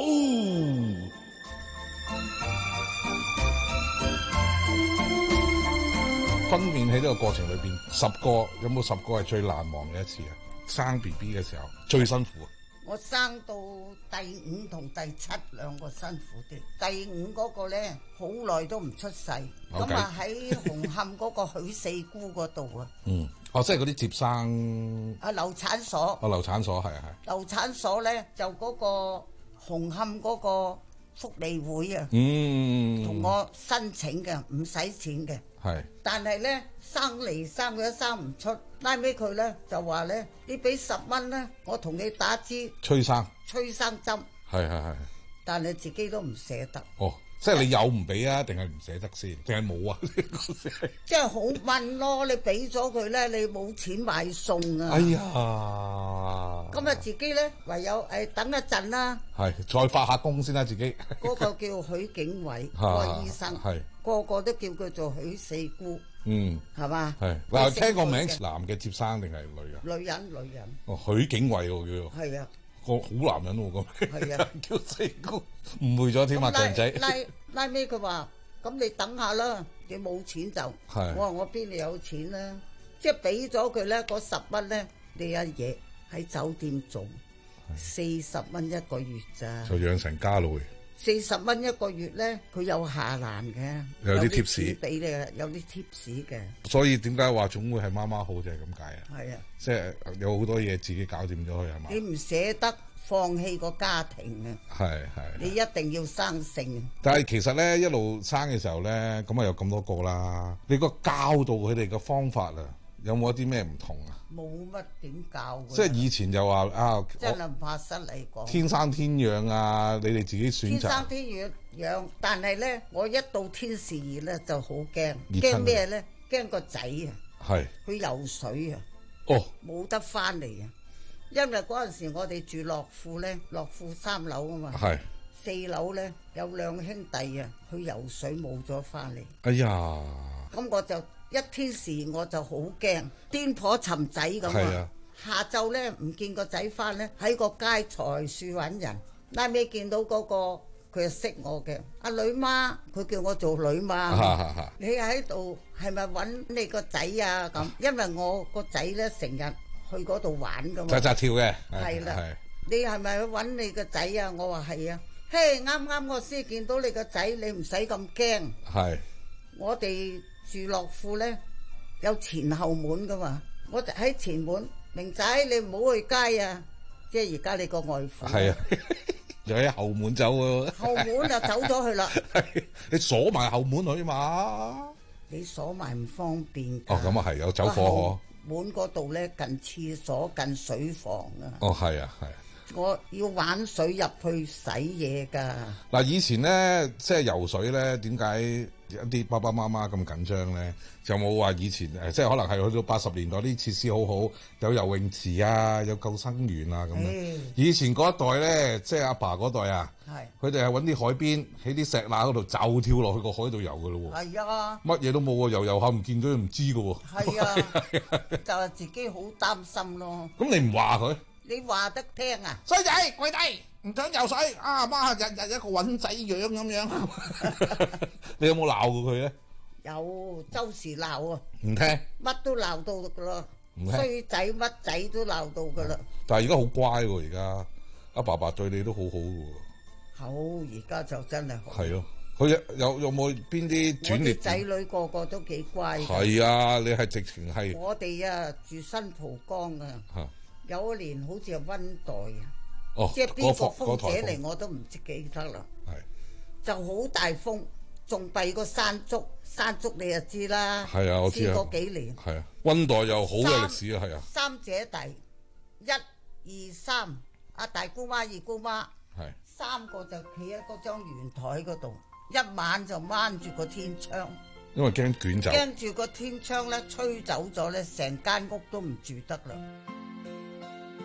分娩喺呢個過程裏邊，十個有冇十個係最難忘嘅一次啊？生 B B 嘅時候最辛苦。 我生到第五同第七兩個辛苦啲，第五嗰個咧好耐都唔出世，咁啊喺紅磡嗰個許四姑嗰度啊。 嗯，哦，即係嗰啲接生啊，流產所。 哦，流產所係係。 流產所咧就嗰個紅磡嗰個福利會啊， 嗯， 同我申請嘅，唔使錢嘅。 係， 但係咧生嚟生佢都生唔出，拉尾佢咧就話咧，你俾十蚊咧，我同你打支催生催生針。係係係， 但係自己都唔捨得。 哦，即係你有唔俾啊？定係唔捨得先？定係冇啊？ 即係好問咯，你俾咗佢咧，你冇錢買餸啊！ 哎呀， 咁啊自己咧唯有誒等一陣啦。 係，再發下工先啦，自己。 嗰個叫許景偉個醫生，係個個都叫佢做許四姑。嗯，係嘛？係嗱， 聽個名，男嘅接生定係女啊？ 女人，女人。 哦，許景偉喎叫。 係啊。 個好男人喎，咁係啊， 叫四姑，誤會咗添啊，強仔。 拉拉尾佢話：咁你等下啦，你冇錢就。係。我話我邊度有錢啦？即係俾咗佢咧，嗰十蚊咧，你阿爺喺酒店做，四十蚊一個月咋。 就養成家累。 四十蚊一個月咧，佢有下欄嘅， 有啲貼士俾你，有啲貼士嘅。 所以點解話總會係媽媽好就係咁解啊？ 係啊， 即係有好多嘢自己搞掂咗佢係嘛？ 你唔捨得放棄個家庭啊！ 係係， 你一定要生性。 但係其實咧，一路生嘅時候咧，咁啊有咁多個啦。你個教導佢哋嘅方法啊，有冇一啲咩唔同啊？ 冇乜點教。 即係以前就話啊， 真係唔怕失禮講。 天生天養啊，你哋自己選擇。 天生天養養，但係咧，我一到天時熱咧就好驚，驚咩咧？驚個仔啊！係。去游水啊！哦。冇得翻嚟啊！因為嗰陣時我哋住樂富咧，樂富三樓啊嘛。係。四樓咧有兩兄弟啊，去游水冇咗翻嚟。 哎呀！ 咁我就。一天時我就好驚，癲婆尋仔咁啊！下晝咧唔見個仔翻咧，喺個街財樹揾人，拉尾見到嗰個佢就識我嘅，阿女媽，佢叫我做女媽。你喺度係咪揾你個仔啊？咁因為我個仔咧成日去嗰度玩噶嘛， 扎扎跳嘅。 係啦，你係咪去揾你個仔啊？我話係啊，嘿，啱啱我先見到你個仔，你唔使咁驚。係，我哋。住樂富咧有前後門噶嘛，我喺前門，明仔你唔好去街啊！即係而家你個外父係啊，就喺後門走喎。後門就走咗去啦。你鎖埋後門去嘛？你鎖埋唔方便。哦，咁啊係有走火河。門嗰度咧近廁所近水房啊。哦，係啊，係。我要玩水入去洗嘢㗎。嗱，以前咧即係游水咧，點解一啲爸爸媽媽咁緊張咧？就冇話以前誒，即係可能係去到八十年代啲設施好好，有游泳池啊，有救生員啊咁樣。以前嗰一代咧，即係阿爸嗰代啊，佢哋係揾啲海邊喺啲石罅嗰度就跳落去個海度游㗎咯喎。係啊，乜嘢都冇喎，游游下唔見咗唔知㗎喎。係啊，就係自己好擔心咯。咁你唔話佢？你話得聽啊！衰仔跪低，唔想游水啊！媽日日一個揾仔樣咁樣。你有冇鬧過佢咧？有，周時鬧啊！唔聽，乜都鬧到噶啦。衰仔乜仔都鬧到噶啦。但係而家好乖喎，而家阿爸爸對你都好好嘅喎。好，而家就真係好。係咯，佢有有冇邊啲轉捩點？我啲仔女個個都幾乖。係啊，你係直情係。我哋啊住新蒲崗啊。嚇！有一年好似係溫黛啊，哦、即係邊個風姐嚟我都唔知記得啦。係就好大風，仲避個山竹，山竹你就知啦。係啊，我知啊。試過幾年。係啊，溫黛又好嘅歷史啊，係啊。三姐弟，一二三，阿大姑媽、二姑媽，係三個就企喺嗰張圓台嗰度，一晚就掹住個天窗。因為驚捲走。驚住個天窗咧，吹走咗咧，成間屋都唔住得啦。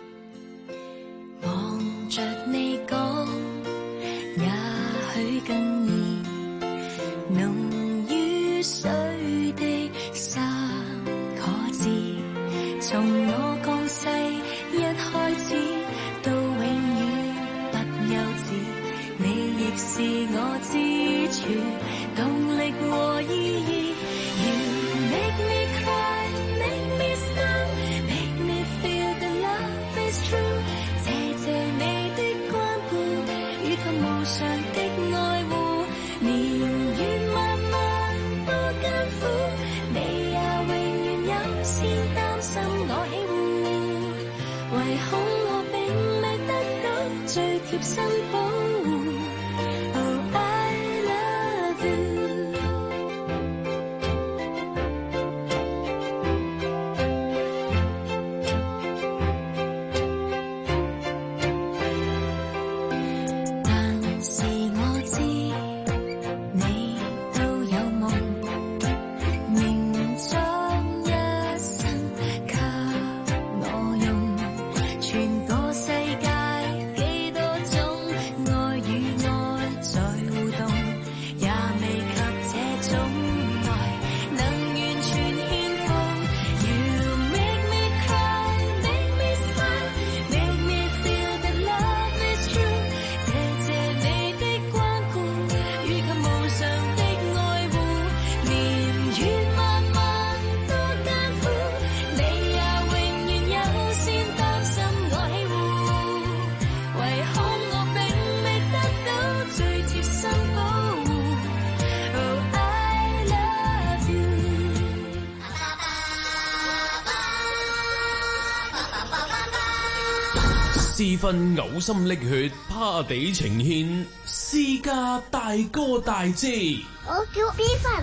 是我支柱，動力和意義。You make me cry, make me smile, make me feel the love is true。謝謝你的關顧，以及無常的愛護。年月漫漫多艱苦，你也永遠優先擔心我喜惡，唯恐我並未得到最貼身保護。 是份嘔心瀝血，趴地呈獻，私家大哥大姐。 我叫 B 份。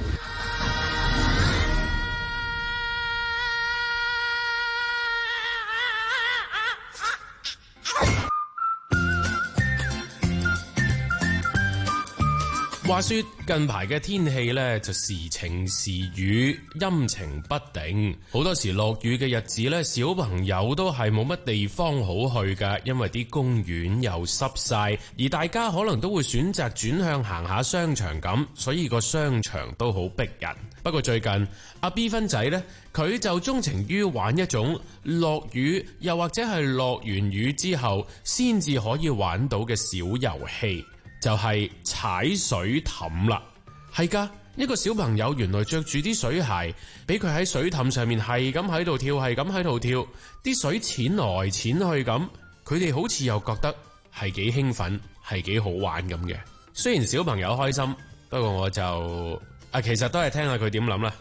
話說近排嘅天氣呢，就時晴時雨，陰晴不定。好多時落雨嘅日子呢，小朋友都係冇乜地方好去㗎，因為啲公園又濕晒，而大家可能都會選擇轉向行下商場咁，所以個商場都好逼人。不過最近阿 B 分仔呢，佢就鍾情於玩一種落雨又或者係落完雨之後先至可以玩到嘅小遊戲。就係踩水凼啦，係噶，一個小朋友原來着住啲水鞋，俾佢喺水凼上面係咁喺度跳，係咁喺度跳，啲水濺來濺去咁，佢哋好似又覺得係幾興奮，係幾好玩咁嘅。雖然小朋友開心，不過我就啊，其實都係聽下佢點諗啦。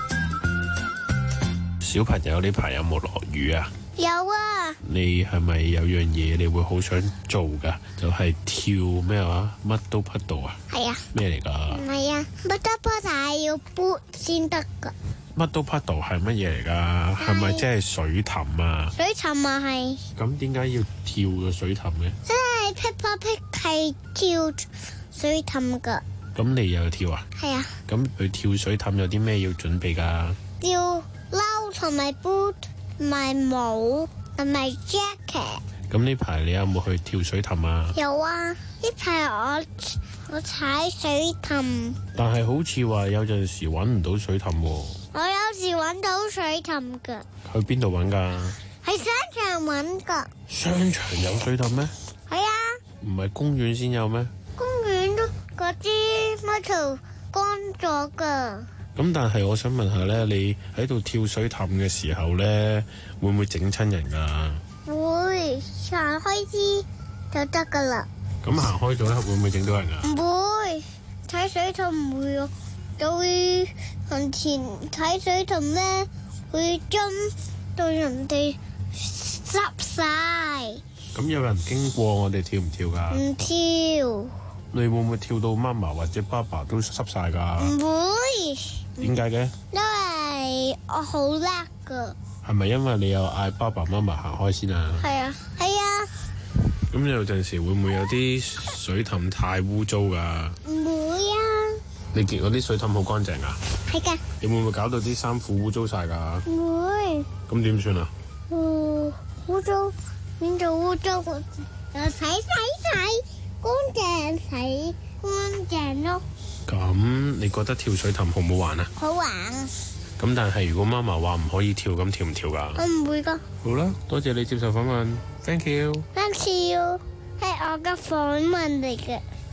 小朋友呢排有冇落雨啊？ 有啊！ 你係咪有樣嘢你會好想做噶？就係、是、跳咩話？乜都匹到啊！ 係啊！ 咩嚟噶？ 唔係啊，乜都匹到係要撥先得噶。 乜都匹到係乜嘢嚟噶？係咪即係水凼啊？ 水凼啊係。咁點解要跳個水凼嘅？ 即係 Peppa Pig 係跳水凼噶。 咁你又跳啊？ 係啊。 咁佢跳水凼有啲咩要準備噶？ 要褸同埋 boot。同埋帽同埋 jacket。 咁呢排你有冇去跳水凼啊？ 有啊，呢排我我踩水凼。 但係好似話有陣時搵唔到水凼喎。 我有時搵到水凼噶。 去邊度搵噶？ 喺商場搵噶。 商場有水凼咩？ 係啊。 唔係公園先有咩？ 公園都嗰啲乜頭乾咗噶。 咁但係我想問下咧，你喺度跳水凼嘅時候咧，會唔會整親人噶？ 會，行開啲就得噶啦。 咁行開咗咧，會唔會整到人啊？ 唔會，踩水凼唔會啊，就會行前踩水凼咧，會將對人哋濕晒。 咁有人經過我哋跳唔跳噶？ 唔跳。 你會唔會跳到媽媽或者爸爸都濕晒噶？ 唔會。 點解嘅？ 因為我好叻噶。 係咪因為你有嗌爸爸媽媽行開先啊？ 係啊，係啊。 咁有陣時會唔會有啲水凼太污糟噶？ 唔會啊。 你見嗰啲水凼好乾淨啊？ 係噶。 你會唔會搞到啲衫褲污糟晒噶？ 唔會。 咁點算啊？ 嗯，污糟變做污糟，又洗洗洗。乾淨洗乾淨咯。 咁你覺得跳水凼好唔好玩啊？ 好玩。 咁但係如果媽媽話唔可以跳，咁跳唔跳噶？ 我唔會噶。 好啦，多謝你接受訪問 ，thank you。 thank you，係我嘅訪問嚟嘅。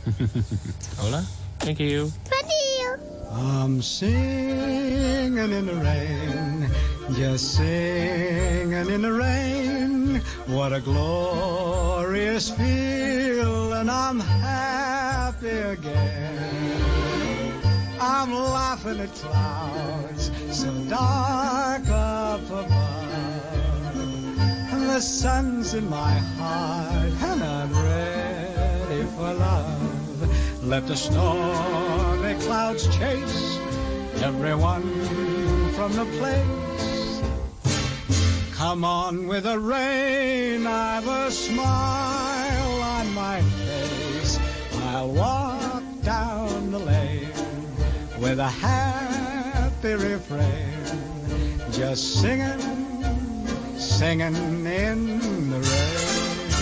好啦 ，thank you。 Thank you. I'm singing in the rain, just singing in the rain. What a glorious feeling, I'm happy again. I'm laughing at clouds so dark up above. And the sun's in my heart and I'm ready for love. Let the stormy clouds chase everyone from the place. Come on with the rain, I've a smile on my face. I'll walk down the lane with a happy refrain, just singing, singing in the rain,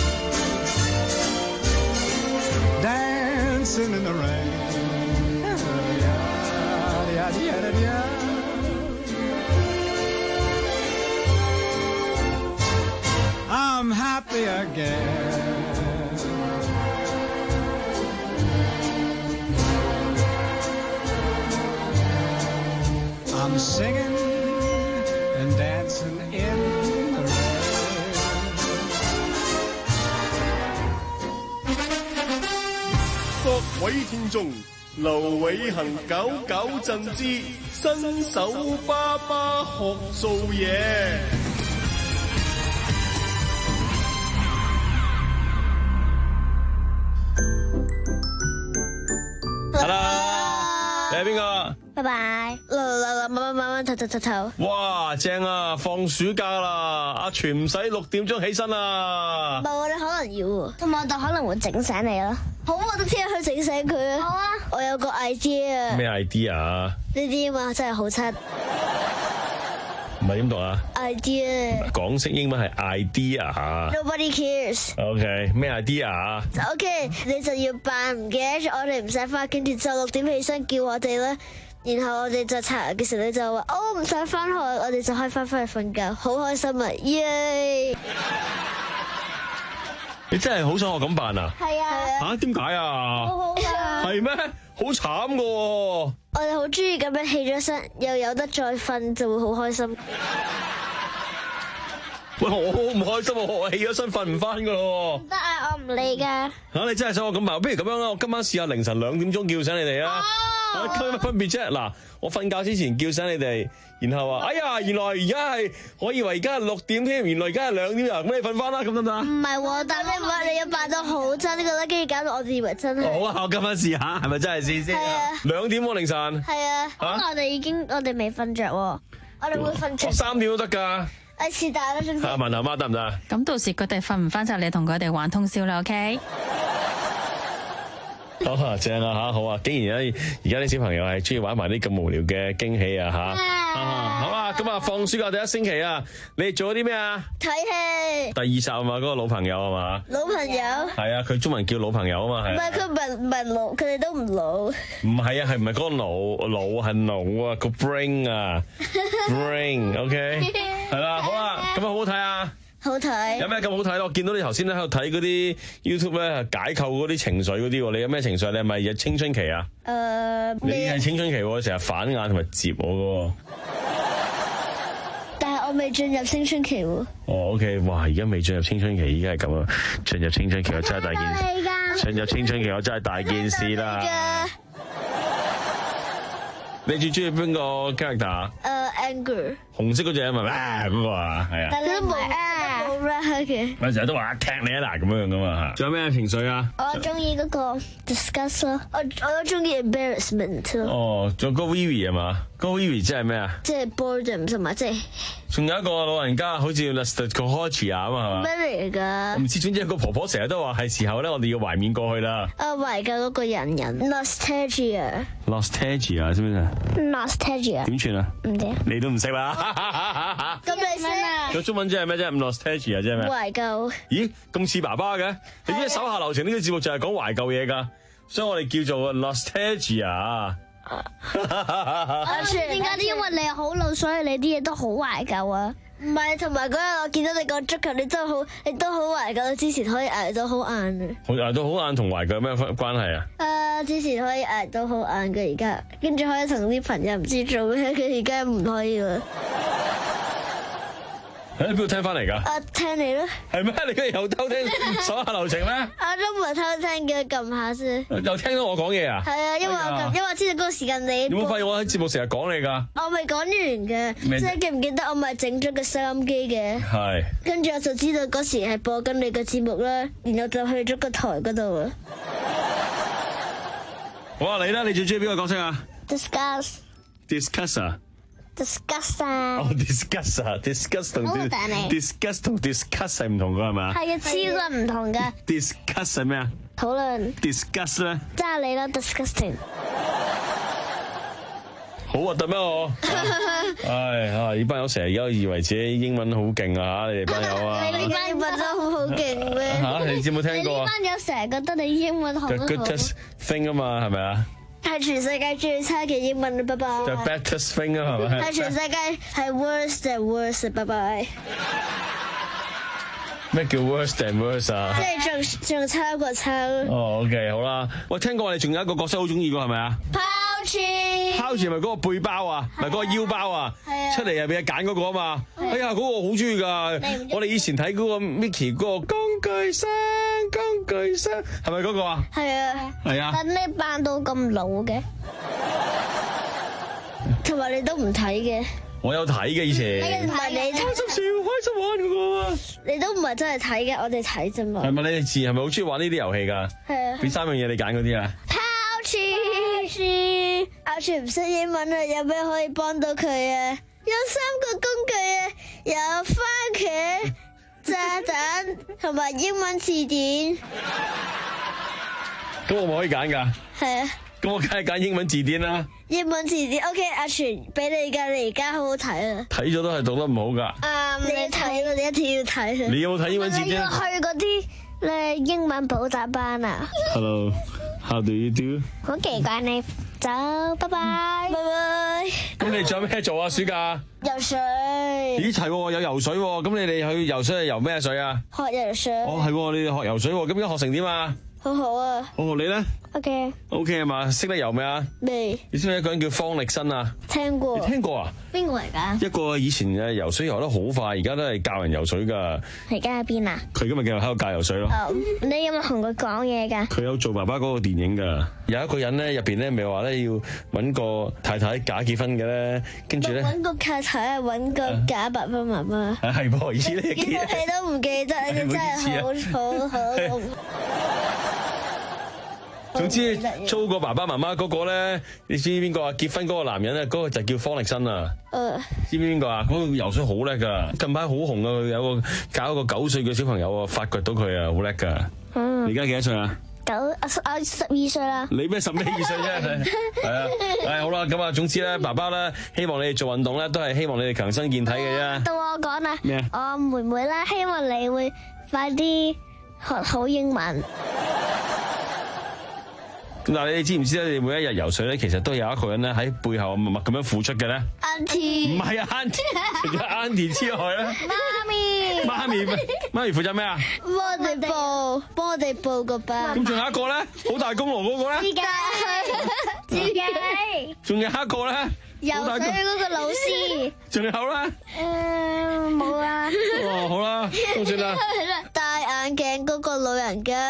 dancing in the rain. I'm happy again. I'm singing and dancing in the rain. 各位聽眾，劉偉恒搞搞震之新手爸爸學做嘢。 你係邊個？ 拜拜。嚟嚟嚟，慢慢慢慢唞唞唞唞。 哇，正啊！放暑假啦，阿全唔使六點鐘起身啦。 唔係，我哋可能要喎，同埋我哋可能會整醒你咯。好，我哋聽日去整醒佢啊！好啊。我有個 idea。 咩 idea 啊？ 呢啲嘛真係好七。 唔係點讀啊 ？idea。 港式英文係 idea 嚇。 Nobody cares。 OK， 咩 idea 啊 ？OK， 你就要扮唔記得咗，我哋唔使翻，跟住就六點起身叫我哋咧。然後我哋就查嘅時候，你就話哦唔使翻學，我哋就可以翻返去瞓覺，好開心啊！耶！ 你真係好想我咁辦啊？ 係啊。 嚇？點解啊？ 好好啊。 係咩？好慘㗎喎！ 我哋好中意咁樣起咗身，又有得再瞓，就會好開心。 喂，我好唔開心啊！我起咗身瞓唔翻㗎咯。 唔得啊！我唔理㗎。 嚇！你真係想我咁辦？不如咁樣啦，我今晚試下凌晨兩點鐘叫醒你哋啊！有乜分別啫？嗱，我瞓覺之前叫醒你哋，然後話：哎呀，原來而家係，我以為而家係六點添，原來而家係兩點啊！咁你瞓翻啦，咁得唔得啊？ 唔係喎，但係你話你要扮到好真㗎啦，跟住搞到我哋以為真係。 好啊，我今晚試下，係咪真係試先？係啊。兩點喎凌晨。 係啊。可能我哋已經，我哋未瞓着喎，我哋會瞓着。 三點都得㗎。 誒，是但啦，先。 阿文頭媽得唔得啊？ 咁到時佢哋瞓唔翻就你同佢哋玩通宵啦 ，OK？ 好啊，正啊吓，好啊！竟然咧，而家啲小朋友係中意玩埋啲咁無聊嘅驚喜啊吓！啊，好啊！咁啊，放暑假第一星期啊，你哋做咗啲咩啊？ 睇戲。 第二集啊嘛，嗰個老朋友啊嘛。 老朋友。係啊，佢中文叫老朋友啊嘛，係。 唔係佢唔係唔係老，佢哋都唔老。 唔係啊，係唔係嗰個腦腦係腦啊，個 brain 啊 brain，OK， 係啦，好啊，咁啊好唔好睇啊？ 好睇。 有咩咁好睇咯？我見到你頭先咧喺度睇嗰啲 YouTube 咧解構嗰啲情緒嗰啲喎，你有咩情緒？你係咪有青春期啊？誒、呃，你係青春期喎，成日反眼同埋接我嘅喎。 但係我未進入青春期喎。 哦 ，OK， 哇！而家未進入青春期，已經係咁啊！進入青春期我真係大件事。進入青春期我真係大件事啦。你最中意邊個 character 啊？ 誒 ，Anger。 紅色嗰隻係咪咩嗰個啊？係啊。 但係都冇啊，冇 red 嘅。 我成日都話踢你啊嗱咁樣噶嘛嚇。仲有咩情緒啊？ 我中意嗰個 disgust 咯，我我都中意 embarrassment 咯。 哦，仲有嗰個 Vivi 係嘛？嗰個 Vivi 即係咩啊？ 即係 boredom 同埋即係。 仲有一個老人家好似 nostalgia 啊嘛係嘛？ 咩嚟㗎？ 唔知，總之有個婆婆成日都話係時候咧，我哋要懷緬過去啦。 啊，懷舊嗰個人人 nostalgia。 nostalgia 知唔知啊 ？nostalgia 點串啊？ 唔知。 你都唔識啦。 咁你識啊？ 個中文即係咩啫 ？nostalgia 即係咩？ 懷舊。咦， 咁似爸爸嘅？你知手下留情呢個節目就係講懷舊嘢㗎，所以我哋叫做 nostalgia。 阿全，點解？因為你係好老，所以你啲嘢都好懷舊啊。 唔係，同埋嗰日我見到你講足球，你真係好，你都好懷舊。之前可以捱到好晏嘅。 好捱到好晏同懷舊有咩關係啊？ 誒，之前可以捱到好晏嘅，而家跟住可以同啲朋友唔知做咩，佢而家唔可以啦。 喺邊度聽翻嚟㗎？ 我聽你咯。 係咩？你今日又偷聽手下留情咩？ 我都唔係偷聽嘅，撳下先。 又聽到我講嘢啊？ 係啊，因為我撳，因為我知道嗰個時間你。 有冇發現我喺節目成日講你㗎？ 我未講完嘅，即係記唔記得我咪整咗個收音機嘅？ 係。 跟住我就知道嗰時係播緊你嘅節目啦，然後就去咗個台嗰度啊。 好啊，你咧，你最中意邊個角色啊 ？Discuss。 Discuss 啊？ discuss 啊！ 哦 discuss 啊 ，discuss 同 discuss 同 discuss 係唔同噶係嘛？ 係啊，超級唔同噶。 discuss 係咩啊？ 討論。 discuss 咧？ 揸你啦 ，disgusting。 好核突咩我？唉啊！呢班友成日而家以為自己英文好勁啊！你哋班友啊！ 你呢班英文都好好勁咩？ 嚇！你知冇聽過啊？ 你呢班友成日覺得你英文好好。 The greatest thing 啊嘛，係咪啊？ 係全世界最差嘅英文，拜拜。 The baddest thing 啊，係咪？ 係全世界係 worse than worse，拜拜。 咩叫 worse than worse 啊？ 即係仲仲差過差。 哦 ，OK， 好啦。喂，聽過你仲有一個角色好中意㗎，係咪啊？ Pouchy。 Pouchy 咪嗰個背包啊，咪嗰個腰包啊，出嚟入邊揀嗰個啊嘛。哎呀，嗰個好中意㗎。我哋以前睇嗰個 Mickey 嗰個工具箱，工具箱係咪嗰個啊？ 係啊。 係啊。 但你扮到咁老嘅，同埋你都唔睇嘅。 我有睇嘅以前。 唔係你開心笑，開心玩嗰個啊。 你都唔係真係睇嘅，我哋睇啫嘛。 係咪你哋自然係咪好中意玩呢啲遊戲㗎？ 係啊。 邊三樣嘢你揀嗰啲啊？ Pouchy，阿全唔識英文啊，有咩可以幫到佢啊？有三個工具啊，有番茄、炸彈同埋英文字典。 咁我咪可以揀㗎？係啊。咁我梗係揀英文字典啦。 英文字典 OK， 阿全俾你㗎，你而家好好睇啊！ 睇咗都係讀得唔好㗎。 啊，你睇咯，你一定要睇。 你有冇睇英文字典？ 你要去嗰啲咧英文補習班啊 ？Hello，how do you do？ 好奇怪你走，拜拜，拜拜。 咁你仲有咩做啊？暑假？ 游水。 咦係喎，有游水喎。咁你哋去游水係游咩水啊？ 學游水。 哦係喎，你哋學游水喎。咁而家學成點啊？ 好好啊。 哦，你咧 ？OK。 OK 係嘛？識得游未啊？ 未。 你知唔知一個人叫方力申啊？ 聽過。 你聽過啊？ 邊個嚟㗎？ 一個以前嘅游水游得好快，而家都係教人游水㗎。 而家喺邊啊？ 佢今日繼續喺度教游水咯。 哦，你有冇同佢講嘢㗎？ 佢有做爸爸嗰個電影㗎。有一個人咧入邊咧，咪話咧要揾個太太假結婚嘅咧，跟住咧揾個太太，揾個假爸爸媽媽。 啊係噃，以前你記得？ 你都唔記得，你真係好好好。 總之租個爸爸媽媽嗰個咧，你知邊個啊？結婚嗰個男人咧，嗰個就叫方力申啊。誒，知唔知邊個啊？嗰個游水好叻噶，近排好紅啊！佢有個搞一個九歲嘅小朋友啊，發掘到佢啊，好叻噶。嗯，你而家幾多歲啊？ 九啊十啊十二歲啦。 你咩十咩二歲啫？係啊，誒好啦，咁啊，總之咧，爸爸咧，希望你哋做運動咧，都係希望你哋強身健體嘅啫。 到我講啦。 咩啊？ 我妹妹咧，希望你會快啲學好英文。 嗱，你哋知唔知咧？你每一日游水咧，其實都有一個人咧喺背後默默咁樣付出嘅咧。 Auntie 唔係啊 ，Auntie，除咗 Auntie 之外咧， 媽咪， 媽咪，媽咪負責咩啊？ 幫我哋報，幫我哋報個班。 咁仲有一個咧，好大功勞嗰個咧？ 自己，自己。 仲有一個咧？ 游水嗰個老師。 仲有咧？ 誒，冇啊。 哦，好啦，都算啦。 戴眼鏡嗰個老人家。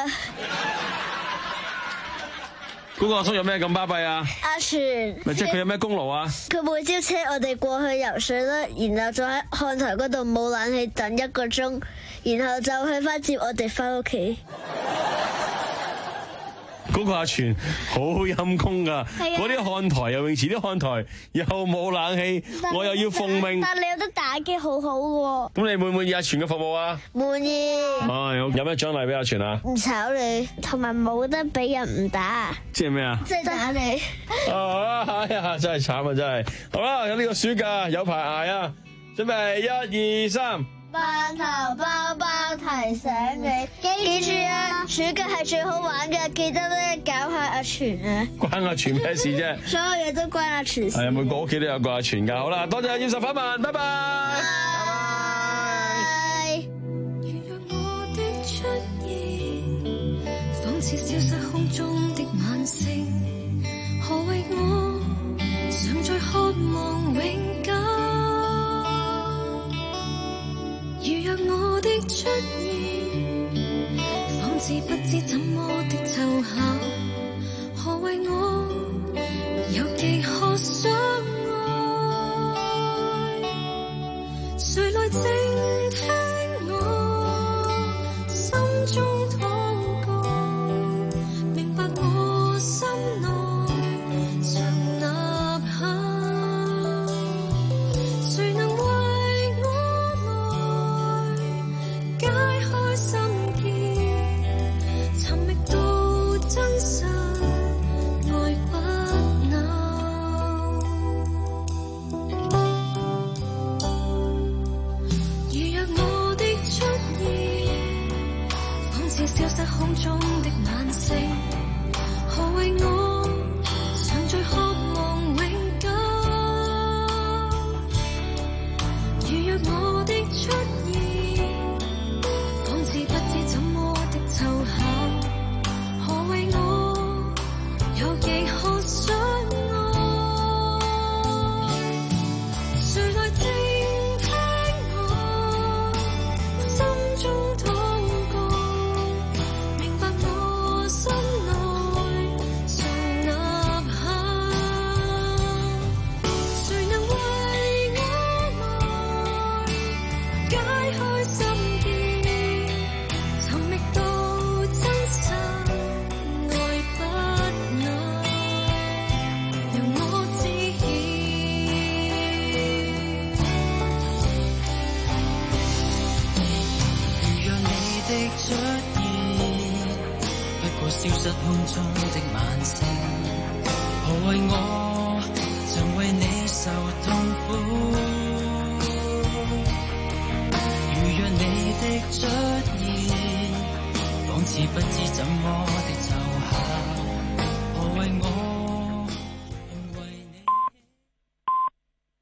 嗰個阿叔有咩咁巴閉啊？ 阿全， 咪即係佢有咩功勞啊？ 佢每朝車我哋過去游水啦，然後再喺看台嗰度冇冷氣等一個鐘，然後就去翻接我哋翻屋企。 嗰個阿全好陰功噶，嗰啲看台游泳池啲看台又冇冷氣，我又要奉命。 但你有得打機好好嘅。 咁你滿唔滿意阿全嘅服務啊？ 滿意。 啊，有有咩獎勵俾阿全啊？ 唔炒你，同埋冇得俾人唔打。 即係咩啊？ 即係打你。 啊！哎呀，真係慘啊！真係。好啦，有呢個暑假有排捱啊！準備一二三。 班頭包包提醒你，記住啊！暑假係最好玩嘅，記得咧搞下阿全啊！ 關阿全咩事啫？ 所有嘢都關阿全事。 係啊，每個屋企都有個阿全㗎。好啦，多謝葉十反問，拜拜。 似消失空中的晚星，何謂我常在渴望永久？如若我的出現，仿似不知怎麼的湊巧，何謂我有幾渴想愛？誰來靜聽我心中禱告，明白我心內常吶喊？誰能為我來解開心結，尋覓到真實愛不朽？如若我的出現，仿似消失空中的晚星，何謂我常在渴望永久？如若我的出現，仿似不知怎麼的湊巧，何謂我有幾渴想愛？誰來靜聽我心中禱告，明白我心內常吶喊？誰能為我來解開心結，尋覓到真實愛不朽？讓我知曉， 如若你的出現，不過消失空中的晚星，何謂我曾為你受痛苦？如若你的出現，仿似不知怎麼的